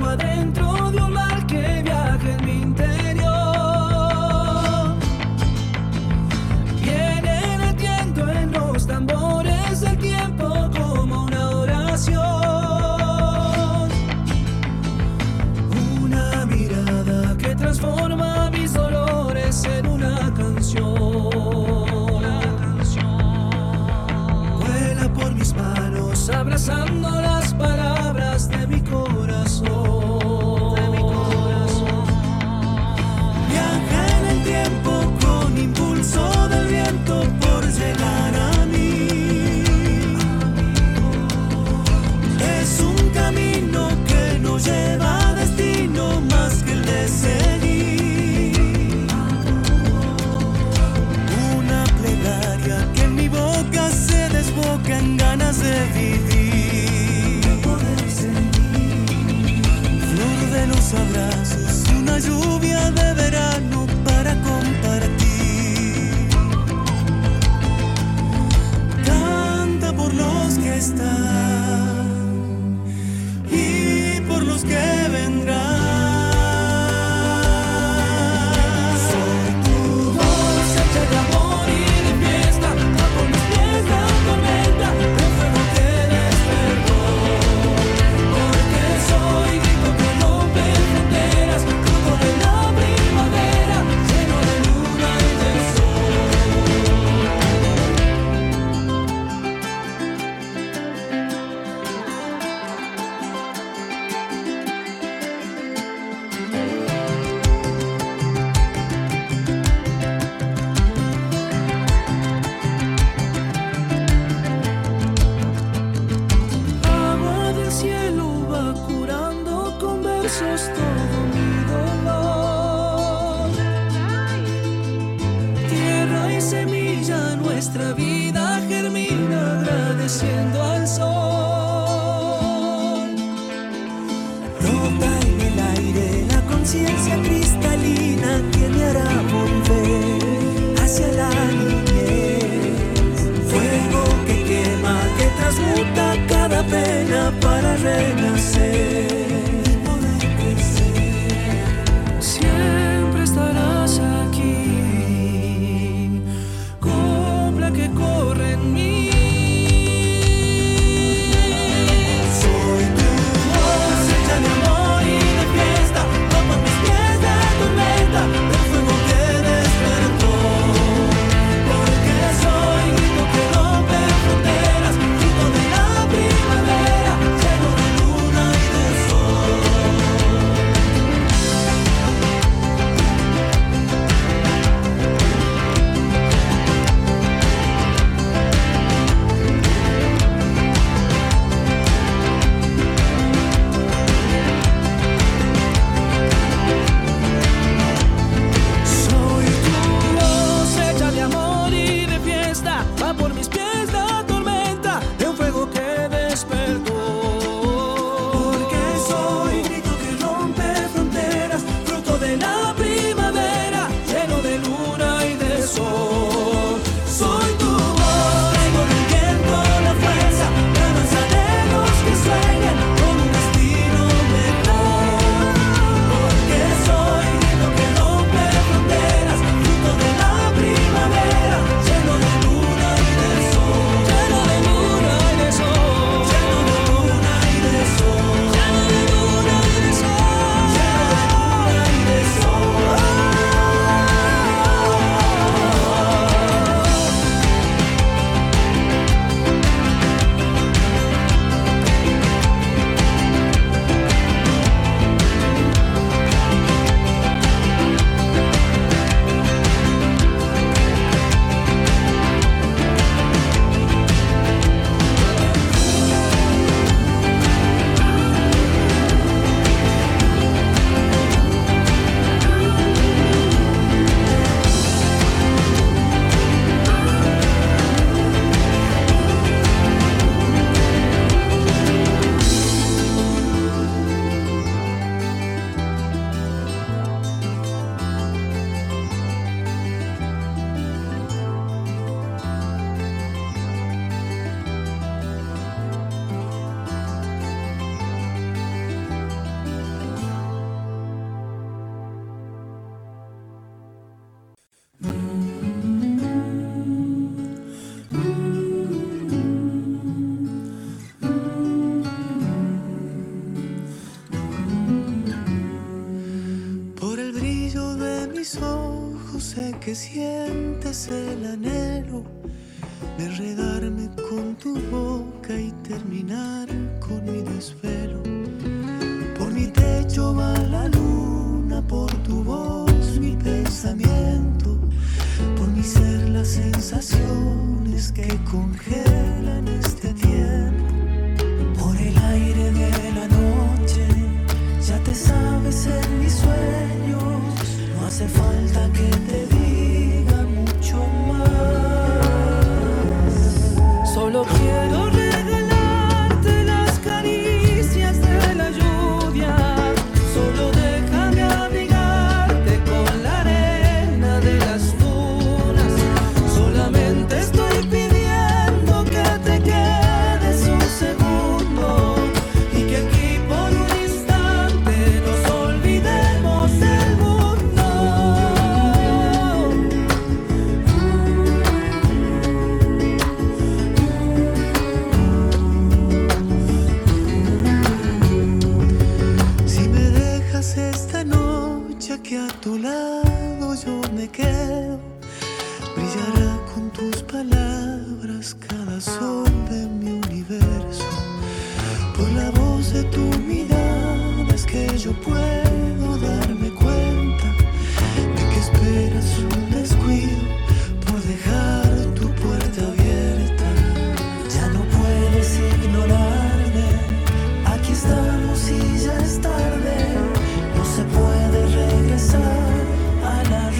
adentro de un mar que viaja en mi interior. Viene latiendo en los tambores el tiempo como una oración. Una mirada que transforma mis dolores en una canción. Vuela por mis manos abrazando las palabras de mi corazón. Viaja en el tiempo con impulso del viento por llegar a mí. Es un camino que no lleva destino más que el de seguir. Una plegaria que en mi boca se desboca en ganas de vivir, de poder sentir. Flor de los abrazos, una lluvia de verano para compartir. Canta por los que están y por los que vendrán. Soy tu voz hecha de amor y de fiesta, bajo mis pies la tormenta, el fuego que despertó. Porque soy grito que rompe fronteras, fruto de la primavera, lleno de luna y de sol. Agua del cielo va curando con versos todo mi dolor. Tierra y semilla, nuestra vida germina agradeciendo al sol. Brota en el aire la conciencia cristalina que me hará volver hacia la niñez. Fuego que quema, que transmuta cada pena para renacer y poder crecer. Siempre estarás aquí, copla que corre en mí. Soy tu voz hecha de amor y de fiesta, bajo mis pies la tormenta, el fuego que despertó. Porque soy grito que rompe fronteras, grito de la primavera, lleno de luz sé que sientes el anhelo de enredarme con tu boca y terminar con mi desvelo. Por mi techo va la luna, por tu voz mi pensamiento, por mi ser las sensaciones que congelan este tiempo. Por el aire de la noche, ya te sabes en mis sueños, no hace falta que te diga mucho más. Solo quiero regalarte las caricias de la lluvia, solo déjame abrigarte con la arena de las dunas. Solamente estoy pidiendo que te quedes un segundo y que aquí por un instante nos olvidemos del mundo. Si me dejas esta noche aquí a tu lado yo me quedo, brillará con tus palabras cada sol de mi universo. Por la voz de tu mirada es que yo puedo darme cuenta de que esperas un descuido por dejar tu puerta abierta. Ya no puedes ignorarme, aquí estamos y ya es tarde. No se puede regresar a la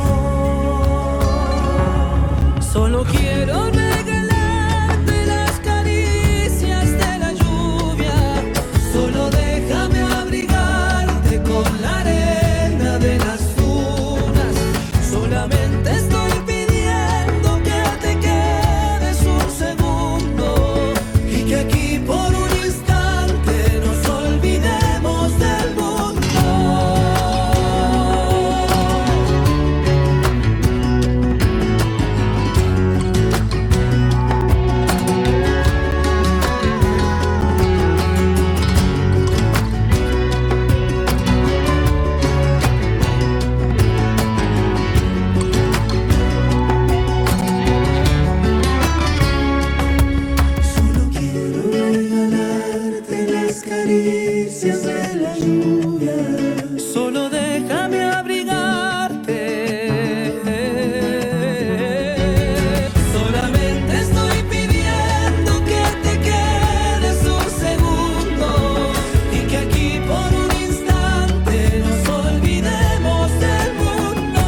razón. Solo quiero regalarte las caricias de la lluvia, solo déjame abrigarte con la arena de las dunas. Solamente estoy pidiendo que te quedes un segundo y que aquí por un instante nos olvidemos del mundo. Solo quiero regalarte las caricias de la lluvia, solo déjame abrigarte. Solamente estoy pidiendo que te quedes un segundo y que aquí por un instante nos olvidemos del mundo.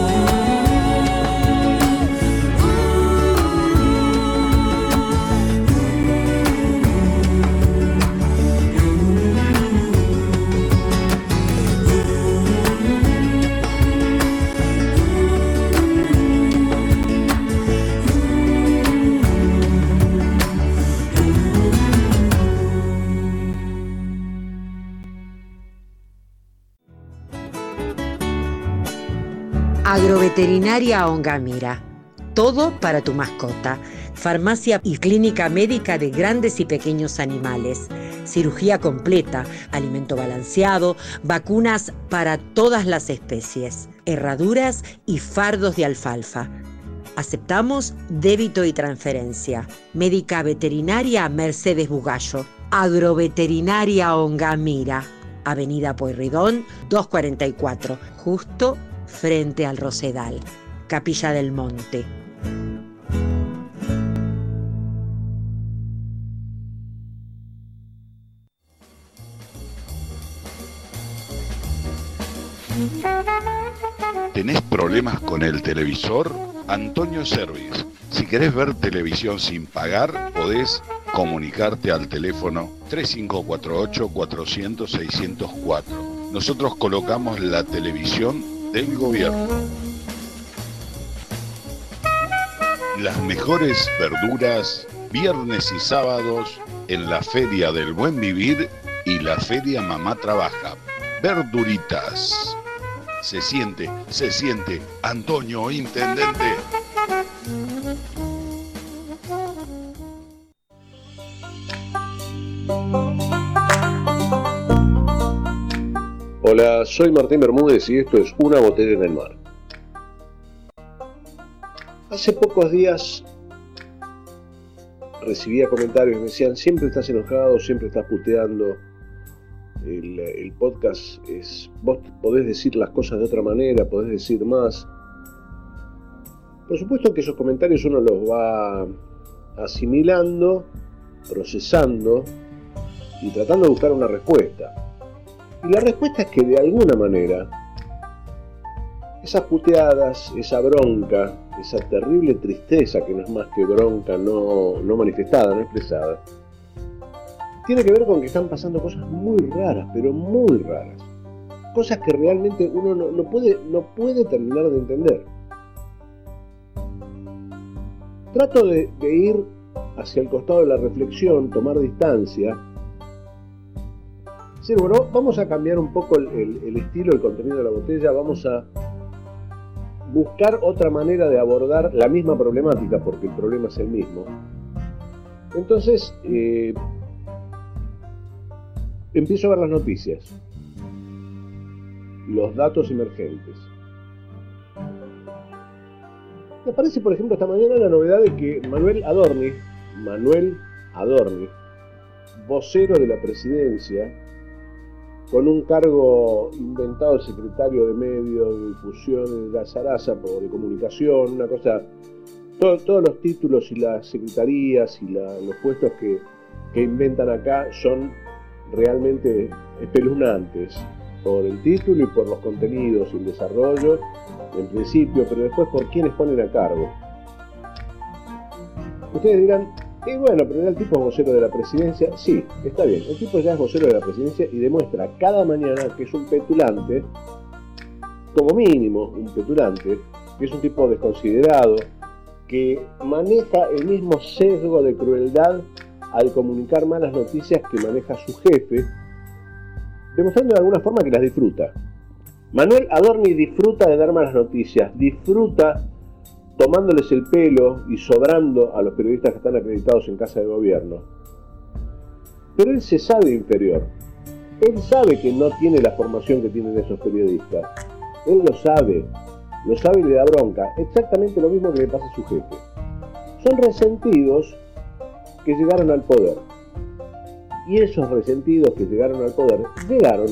Agroveterinaria Ongamira. Todo para tu mascota. Farmacia y clínica médica de grandes y pequeños animales. Cirugía completa, alimento balanceado, vacunas para todas las especies, herraduras y fardos de alfalfa. Aceptamos débito y transferencia. Médica veterinaria Mercedes Bugallo. Agroveterinaria Ongamira. Avenida Pueyrredón 244, justo frente al Rosedal, Capilla del Monte. ¿Tenés problemas con el televisor? Antonio Service. Si querés ver televisión sin pagar, podés comunicarte al teléfono 3548-400-604. Nosotros colocamos la televisión del gobierno. Las mejores verduras, viernes y sábados, en la Feria del Buen Vivir y la Feria Mamá Trabaja. Verduritas. Se siente, Antonio, intendente. Hola, soy Martín Bermúdez y esto es Una Botella en el Mar. Hace pocos días recibía comentarios que me decían: siempre estás enojado, siempre estás puteando. El podcast es, vos podés decir las cosas de otra manera, podés decir más. Por supuesto que esos comentarios uno los va asimilando, procesando y tratando de buscar una respuesta. Y la respuesta es que de alguna manera esas puteadas, esa bronca, esa terrible tristeza que no es más que bronca no manifestada, no expresada, tiene que ver con que están pasando cosas muy raras, pero muy raras. Cosas que realmente uno no puede terminar de entender. Trato de ir hacia el costado de la reflexión, tomar distancia. Decir, bueno, vamos a cambiar un poco el estilo, el contenido de la botella, vamos a buscar otra manera de abordar la misma problemática, porque el problema es el mismo. Entonces, empiezo a ver las noticias, los datos emergentes. Me aparece, por ejemplo, esta mañana la novedad de que Manuel Adorni, vocero de la presidencia, con un cargo inventado de secretario de medios, de difusión, de la zaraza, de comunicación, una cosa, todos los títulos y las secretarías y los puestos que inventan acá son realmente espeluznantes, por el título y por los contenidos y el desarrollo, en principio, pero después por quienes ponen a cargo. Ustedes dirán, bueno, pero el tipo es vocero de la presidencia. Sí, está bien, el tipo ya es vocero de la presidencia y demuestra cada mañana que es un petulante, como mínimo un petulante, que es un tipo desconsiderado, que maneja el mismo sesgo de crueldad al comunicar malas noticias que maneja su jefe, demostrando de alguna forma que las disfruta. Manuel Adorni disfruta de dar malas noticias, disfruta tomándoles el pelo y sobrando a los periodistas que están acreditados en casa de gobierno. Pero él se sabe inferior. Él sabe que no tiene la formación que tienen esos periodistas. Él lo sabe y le da bronca. Exactamente lo mismo que le pasa a su jefe. Son resentidos que llegaron al poder. Y esos resentidos que llegaron al poder, llegaron.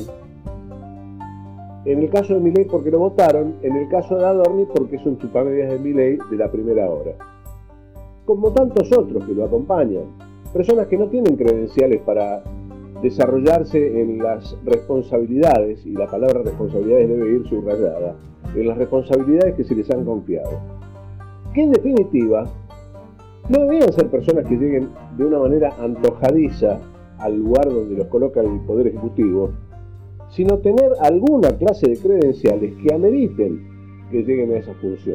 En el caso de Milei porque lo votaron, en el caso de Adorni porque son chupamedias de Milei de la primera hora. Como tantos otros que lo acompañan. Personas que no tienen credenciales para desarrollarse en las responsabilidades, y la palabra responsabilidades debe ir subrayada, en las responsabilidades que se les han confiado. Que en definitiva, no deberían ser personas que lleguen de una manera antojadiza al lugar donde los coloca el Poder Ejecutivo, sino tener alguna clase de credenciales que ameriten que lleguen a esa función.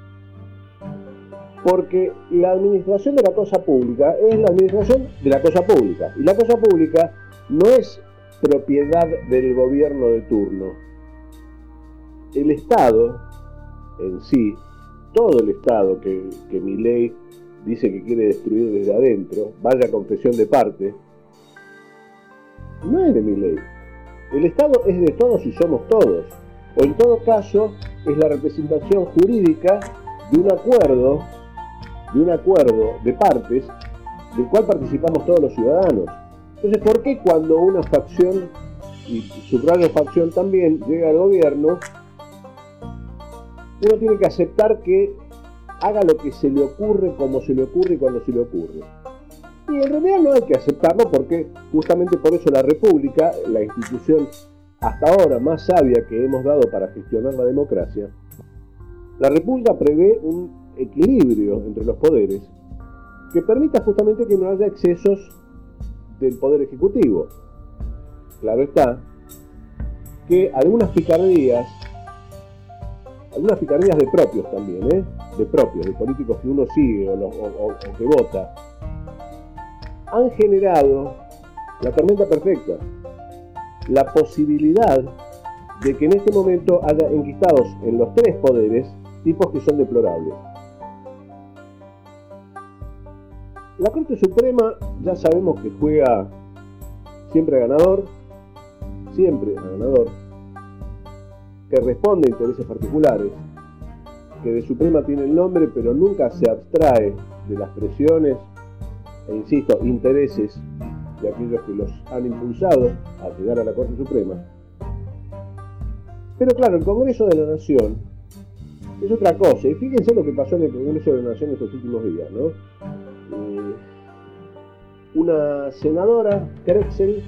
Porque la administración de la cosa pública es la administración de la cosa pública, y la cosa pública no es propiedad del gobierno de turno. El Estado en sí, todo el Estado que Milei dice que quiere destruir desde adentro, vaya confesión de parte, no es de Milei. El Estado es de todos y somos todos, o en todo caso es la representación jurídica de un acuerdo de partes del cual participamos todos los ciudadanos. Entonces, ¿por qué cuando una facción, y subrayo facción también, llega al gobierno, uno tiene que aceptar que haga lo que se le ocurre, como se le ocurre y cuando se le ocurre? Y en realidad no hay que aceptarlo, porque justamente por eso la República, la institución hasta ahora más sabia que hemos dado para gestionar la democracia, la República prevé un equilibrio entre los poderes que permita justamente que no haya excesos del Poder Ejecutivo. Claro está que algunas picardías de propios también, de políticos que uno sigue o que vota, han generado la tormenta perfecta, la posibilidad de que en este momento haya enquistados en los tres poderes tipos que son deplorables. La Corte Suprema ya sabemos que juega siempre a ganador, que responde a intereses particulares, que de Suprema tiene el nombre, pero nunca se abstrae de las presiones e, insisto, intereses de aquellos que los han impulsado a llegar a la Corte Suprema. Pero claro, el Congreso de la Nación es otra cosa, y fíjense lo que pasó en el Congreso de la Nación estos últimos días, ¿no? Una senadora, Crexel,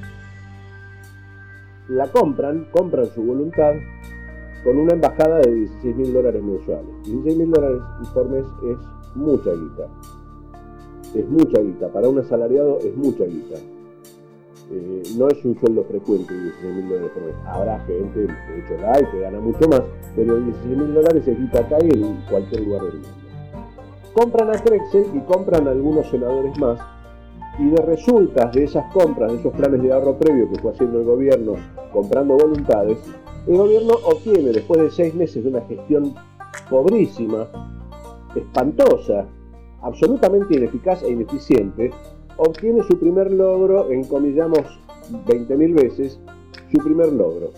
la compran su voluntad con una embajada de $16.000 mensuales. $16.000 por mes es mucha guita. Es mucha guita. Para un asalariado es mucha guita. No es un sueldo frecuente $16.000 por mes. Habrá gente, de hecho la hay, que gana mucho más, pero $16.000 es guita acá y en cualquier lugar del mundo. Compran a Crexel y compran a algunos senadores más, y de resultas de esas compras, de esos planes de ahorro previo que fue haciendo el gobierno comprando voluntades, el gobierno obtiene, después de 6 meses de una gestión pobrísima, espantosa, absolutamente ineficaz e ineficiente, obtiene su primer logro, encomillamos 20.000 veces, su primer logro.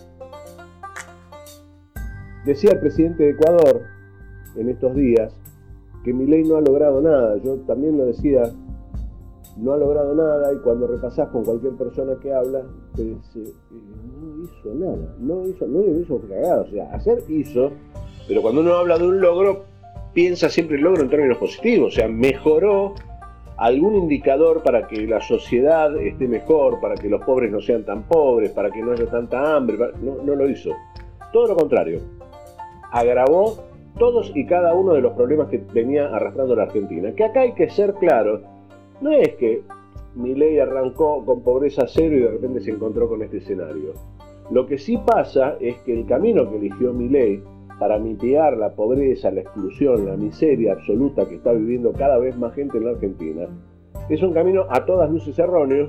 Decía el presidente de Ecuador en estos días que Milei no ha logrado nada. Yo también lo decía, no ha logrado nada, y cuando repasás con cualquier persona que habla, te dice, no hizo nada, no hizo cagada. O sea, hacer hizo, pero cuando uno habla de un logro, piensa siempre el logro en términos positivos. O sea, mejoró algún indicador para que la sociedad esté mejor, para que los pobres no sean tan pobres, para que no haya tanta hambre. No lo hizo. Todo lo contrario. Agravó todos y cada uno de los problemas que venía arrastrando la Argentina. Que acá hay que ser claros. No es que Milei arrancó con pobreza cero y de repente se encontró con este escenario. Lo que sí pasa es que el camino que eligió Milei para mitigar la pobreza, la exclusión, la miseria absoluta que está viviendo cada vez más gente en la Argentina, es un camino a todas luces erróneo,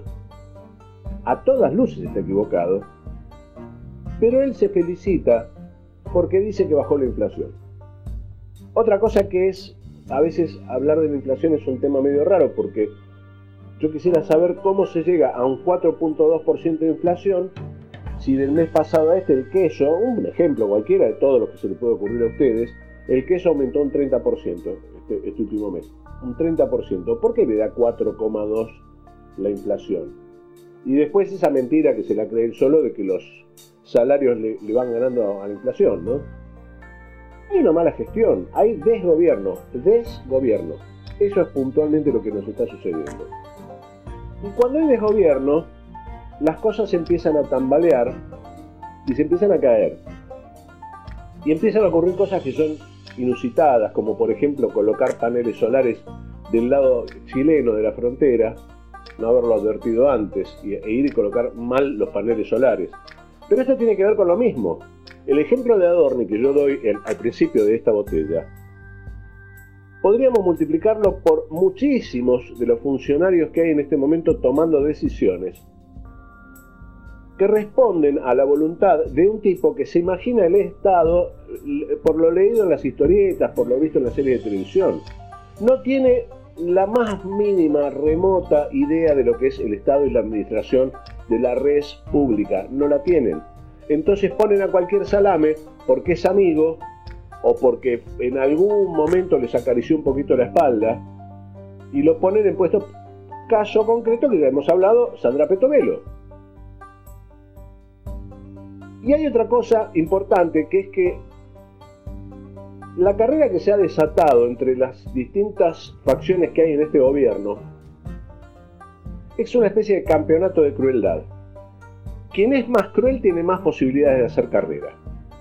a todas luces está equivocado, pero él se felicita porque dice que bajó la inflación. Otra cosa que es, a veces hablar de la inflación es un tema medio raro, porque yo quisiera saber cómo se llega a un 4.2% de inflación si del mes pasado a este el queso, un ejemplo cualquiera de todo lo que se le puede ocurrir a ustedes, el queso aumentó un 30% este último mes. Un 30%. ¿Por qué le da 4,2 la inflación? Y después esa mentira que se la cree él solo de que los salarios le van ganando a la inflación, ¿no? Hay una mala gestión, hay desgobierno. Eso es puntualmente lo que nos está sucediendo. Y cuando hay desgobierno, las cosas se empiezan a tambalear y se empiezan a caer. Y empiezan a ocurrir cosas que son inusitadas, como por ejemplo colocar paneles solares del lado chileno de la frontera, no haberlo advertido antes, e ir y colocar mal los paneles solares. Pero esto tiene que ver con lo mismo. El ejemplo de Adorni que yo doy al principio de esta botella, podríamos multiplicarlo por muchísimos de los funcionarios que hay en este momento tomando decisiones que responden a la voluntad de un tipo que se imagina el Estado, por lo leído en las historietas, por lo visto en la serie de televisión. No tiene la más mínima, remota idea de lo que es el Estado y la administración de la res pública. No la tienen. Entonces ponen a cualquier salame porque es amigo o porque en algún momento les acarició un poquito la espalda y lo ponen en puesto. Caso concreto que ya hemos hablado, Sandra Petovelo. Y hay otra cosa importante, que es que la carrera que se ha desatado entre las distintas facciones que hay en este gobierno es una especie de campeonato de crueldad. Quien es más cruel tiene más posibilidades de hacer carrera.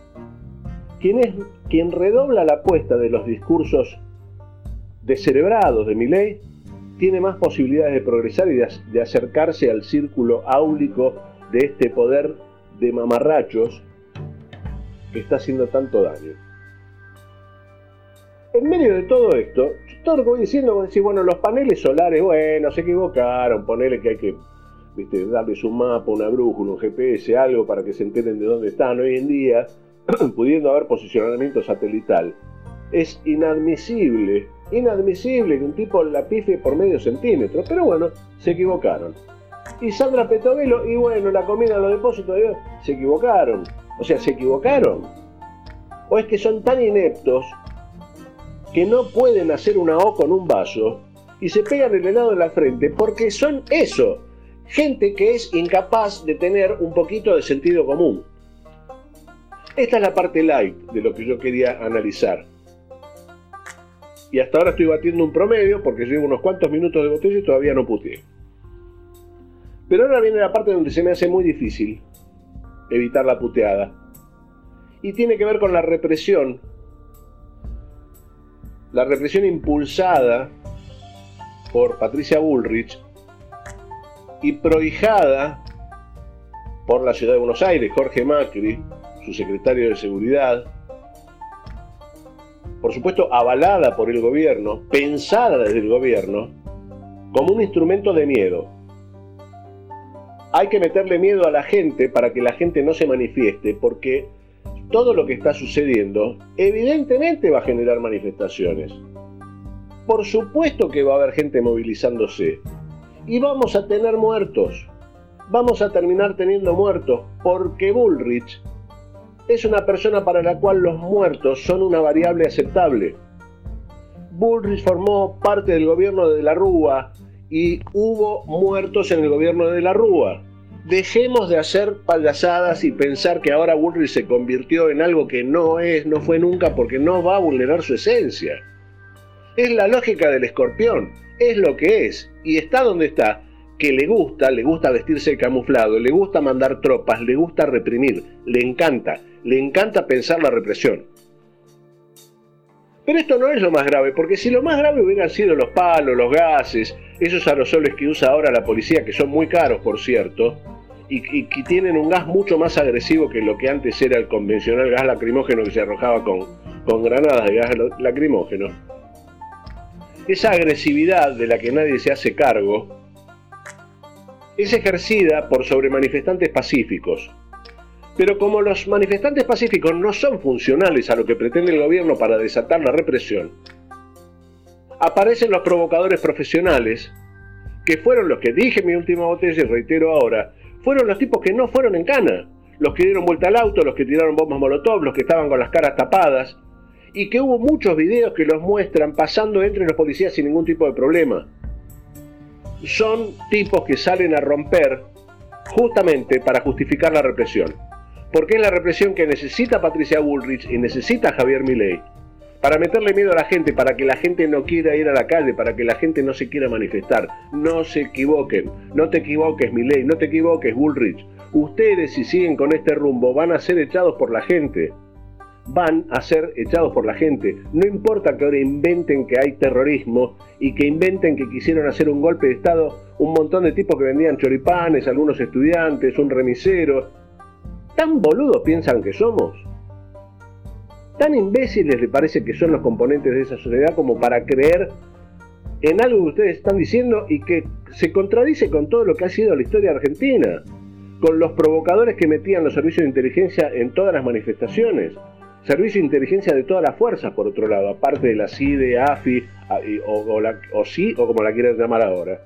Quien redobla la apuesta de los discursos descerebrados de Milei tiene más posibilidades de progresar y de acercarse al círculo áulico de este poder de mamarrachos que está haciendo tanto daño. En medio de todo esto, todo lo que voy diciendo, voy a decir, bueno, los paneles solares, bueno, se equivocaron, ponele que hay que darles un mapa, una brújula, un GPS, algo para que se enteren de dónde están. Hoy en día, pudiendo haber posicionamiento satelital, es inadmisible que un tipo la pifie por medio centímetro, pero bueno, se equivocaron. Y Sandra Petovelo, y bueno, la comida en los depósitos, se equivocaron. O sea, ¿se equivocaron? ¿O es que son tan ineptos que no pueden hacer una O con un vaso y se pegan el helado en la frente porque son eso, gente que es incapaz de tener un poquito de sentido común. Esta es la parte light de lo que yo quería analizar. Y hasta ahora estoy batiendo un promedio porque llevo unos cuantos minutos de botella y todavía no puteé. Pero ahora viene la parte donde se me hace muy difícil evitar la puteada. Y tiene que ver con la represión. La represión impulsada por Patricia Bullrich y prohijada por la ciudad de Buenos Aires, Jorge Macri, su secretario de Seguridad. Por supuesto, avalada por el gobierno, pensada desde el gobierno, como un instrumento de miedo. Hay que meterle miedo a la gente para que la gente no se manifieste, porque todo lo que está sucediendo evidentemente va a generar manifestaciones. Por supuesto que va a haber gente movilizándose. Y vamos a tener muertos. Vamos a terminar teniendo muertos, porque Bullrich es una persona para la cual los muertos son una variable aceptable. Bullrich formó parte del gobierno de la Rúa y hubo muertos en el gobierno de la Rúa. Dejemos de hacer payasadas y pensar que ahora Bullrich se convirtió en algo que no fue nunca, porque no va a vulnerar su esencia. Es la lógica del escorpión, es lo que es, y está donde está, que le gusta vestirse de camuflado, le gusta mandar tropas, le gusta reprimir, le encanta pensar la represión. Pero esto no es lo más grave, porque si lo más grave hubieran sido los palos, los gases, esos aerosoles que usa ahora la policía, que son muy caros por cierto, y que tienen un gas mucho más agresivo que lo que antes era el convencional gas lacrimógeno que se arrojaba con granadas de gas lacrimógeno. Esa agresividad de la que nadie se hace cargo es ejercida por sobremanifestantes pacíficos. Pero como los manifestantes pacíficos no son funcionales a lo que pretende el gobierno para desatar la represión, aparecen los provocadores profesionales, que fueron los que dije en mi última botella y reitero ahora, fueron los tipos que no fueron en cana, los que dieron vuelta al auto, los que tiraron bombas molotov, los que estaban con las caras tapadas, y que hubo muchos videos que los muestran pasando entre los policías sin ningún tipo de problema. Son tipos que salen a romper justamente para justificar la represión. Porque es la represión que necesita Patricia Bullrich y necesita Javier Milei para meterle miedo a la gente, para que la gente no quiera ir a la calle, para que la gente no se quiera manifestar. No se equivoquen, no te equivoques Milei, no te equivoques Bullrich. Ustedes, si siguen con este rumbo, van a ser echados por la gente. Van a ser echados por la gente. No importa que ahora inventen que hay terrorismo y que inventen que quisieron hacer un golpe de estado un montón de tipos que vendían choripanes, algunos estudiantes, un remisero. ¿Tan boludos piensan que somos? ¿Tan imbéciles les parece que son los componentes de esa sociedad como para creer en algo que ustedes están diciendo y que se contradice con todo lo que ha sido la historia argentina? Con los provocadores que metían los servicios de inteligencia en todas las manifestaciones. Servicio de inteligencia de todas las fuerzas, por otro lado, aparte de la CIDE, AFI, o SI, o como la quieran llamar ahora.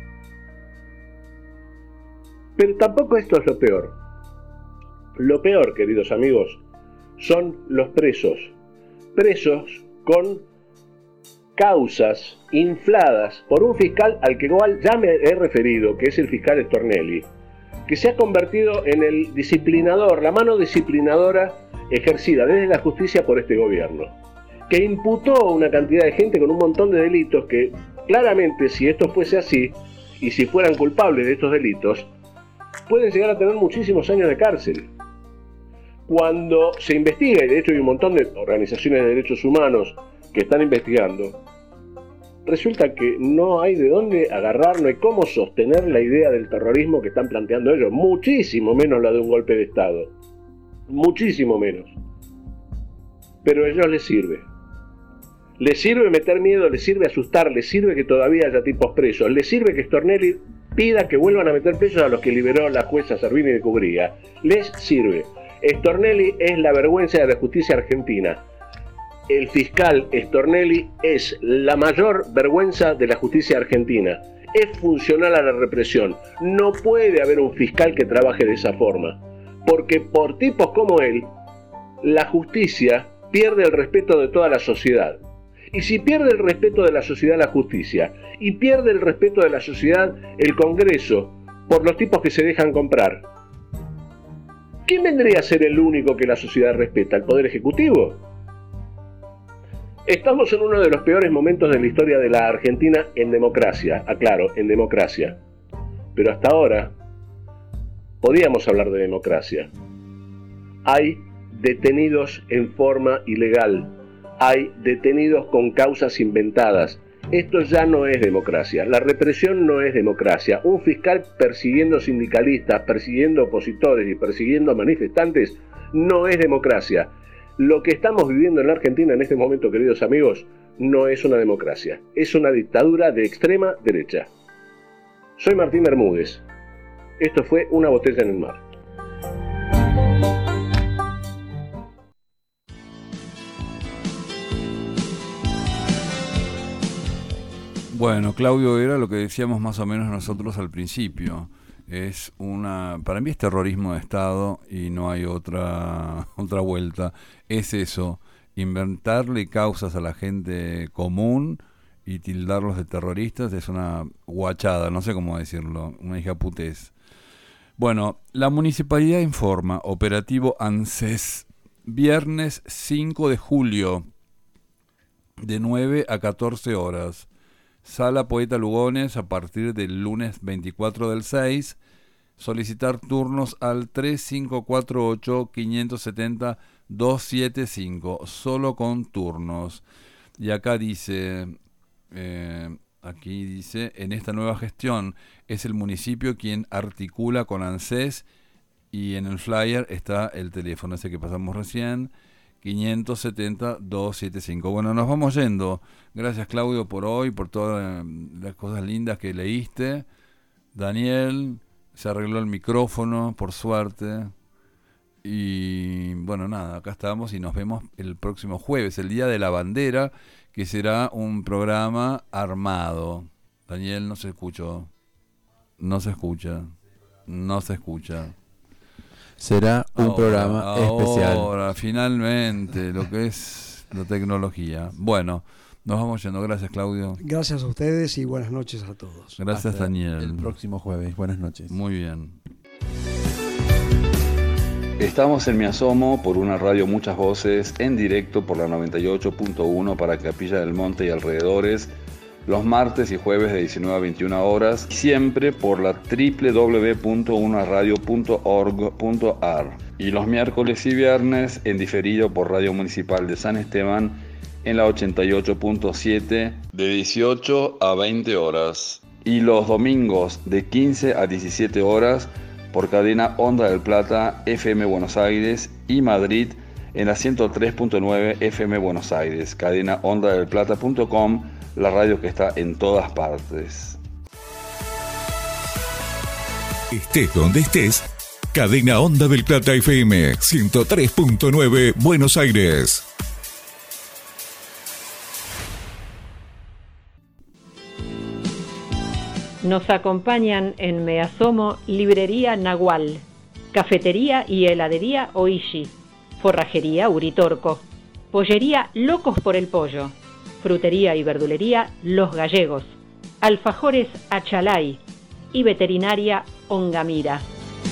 Pero tampoco esto es lo peor. Lo peor, queridos amigos, son los presos. Presos con causas infladas por un fiscal al que igual ya me he referido, que es el fiscal Stornelli, que se ha convertido en el disciplinador, la mano disciplinadora ejercida desde la justicia por este gobierno, que imputó a una cantidad de gente con un montón de delitos que claramente, si esto fuese así y si fueran culpables de estos delitos, pueden llegar a tener muchísimos años de cárcel. Cuando se investiga, y de hecho hay un montón de organizaciones de derechos humanos que están investigando, resulta que no hay de dónde agarrar, no hay cómo sostener la idea del terrorismo que están planteando ellos, muchísimo menos la de un golpe de Estado, muchísimo menos. Pero a ellos les sirve. Les sirve meter miedo, les sirve asustar, les sirve que todavía haya tipos presos, les sirve que Stornelli pida que vuelvan a meter presos a los que liberó la jueza Servini de Cubría. Les sirve. Stornelli es la vergüenza de la justicia argentina. El fiscal Stornelli es la mayor vergüenza de la justicia argentina. Es funcional a la represión. No puede haber un fiscal que trabaje de esa forma. Porque por tipos como él, la justicia pierde el respeto de toda la sociedad. Y si pierde el respeto de la sociedad la justicia, y pierde el respeto de la sociedad el Congreso, por los tipos que se dejan comprar, ¿quién vendría a ser el único que la sociedad respeta? ¿El Poder Ejecutivo? Estamos en uno de los peores momentos de la historia de la Argentina en democracia, aclaro, en democracia. Pero hasta ahora podíamos hablar de democracia. Hay detenidos en forma ilegal, hay detenidos con causas inventadas. Esto ya no es democracia, la represión no es democracia. Un fiscal persiguiendo sindicalistas, persiguiendo opositores y persiguiendo manifestantes no es democracia. Lo que estamos viviendo en la Argentina en este momento, queridos amigos, no es una democracia, es una dictadura de extrema derecha. Soy Martín Bermúdez. Esto fue Una botella en el mar. Bueno, Claudio, era lo que decíamos más o menos nosotros al principio. Para mí es terrorismo de Estado y no hay otra vuelta. Es eso, inventarle causas a la gente común y tildarlos de terroristas es una guachada, no sé cómo decirlo, una hijaputez. Bueno, la municipalidad informa, operativo ANSES, viernes 5 de julio, de 9 a 14 horas. Sala Poeta Lugones a partir del lunes 24 del 6. Solicitar turnos al 3548-570-275. Solo con turnos. Y acá dice, en esta nueva gestión es el municipio quien articula con ANSES y en el flyer está el teléfono ese que pasamos recién. 570-275. Bueno, nos vamos yendo. Gracias, Claudio, por hoy, por todas las cosas lindas que leíste. Daniel, se arregló el micrófono, por suerte. Y bueno, nada, acá estamos y nos vemos el próximo jueves, el Día de la Bandera, que será un programa armado. Daniel, no se escucha. Será un programa especial. Ahora, finalmente, lo que es la tecnología. Bueno, nos vamos yendo. Gracias, Claudio. Gracias a ustedes y buenas noches a todos. Gracias, Hasta Daniel. El próximo jueves. Buenas noches. Muy bien. Estamos en Me Asomo por una radio Muchas Voces, en directo por la 98.1 para Capilla del Monte y alrededores, los martes y jueves de 19 a 21 horas, siempre por la www.unaradio.org.ar y los miércoles y viernes en diferido por Radio Municipal de San Esteban en la 88.7 de 18 a 20 horas y los domingos de 15 a 17 horas por cadena Onda del Plata, FM Buenos Aires y Madrid en la 103.9 FM Buenos Aires, cadena ondadelplata.com, la radio que está en todas partes. Estés donde estés, cadena Onda del Plata FM 103.9 Buenos Aires. Nos acompañan en Me Asomo Librería Nahual, Cafetería y Heladería Oishi, Forrajería Uritorco, Pollería Locos por el Pollo, Frutería y Verdulería Los Gallegos, Alfajores Achalay y Veterinaria Ongamira.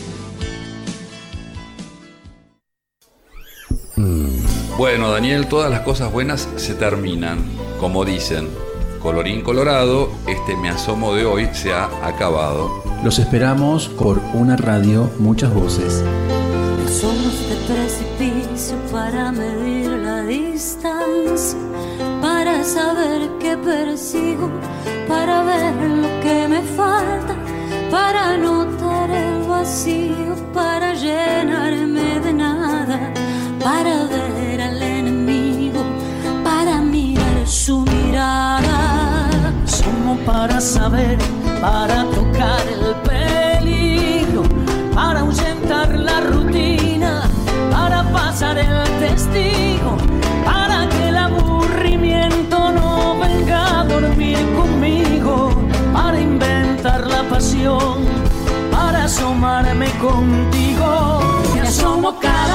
Bueno, Daniel, todas las cosas buenas se terminan, como dicen. Colorín colorado, este Me Asomo de hoy se ha acabado. Los esperamos por una radio Muchas Voces. Somos de precipicio para medir la distancia, para saber qué persigo, para ver lo que me falta, para notar el vacío, para llenarme de nada, para ver al enemigo, para mirar su mirada. Somos para saber, para tocar el peligro, para ahuyentar la rutina, para pasar el testigo, para que el aburrimiento no venga a dormir conmigo, para inventar la pasión, para asomarme contigo. Me asomo cada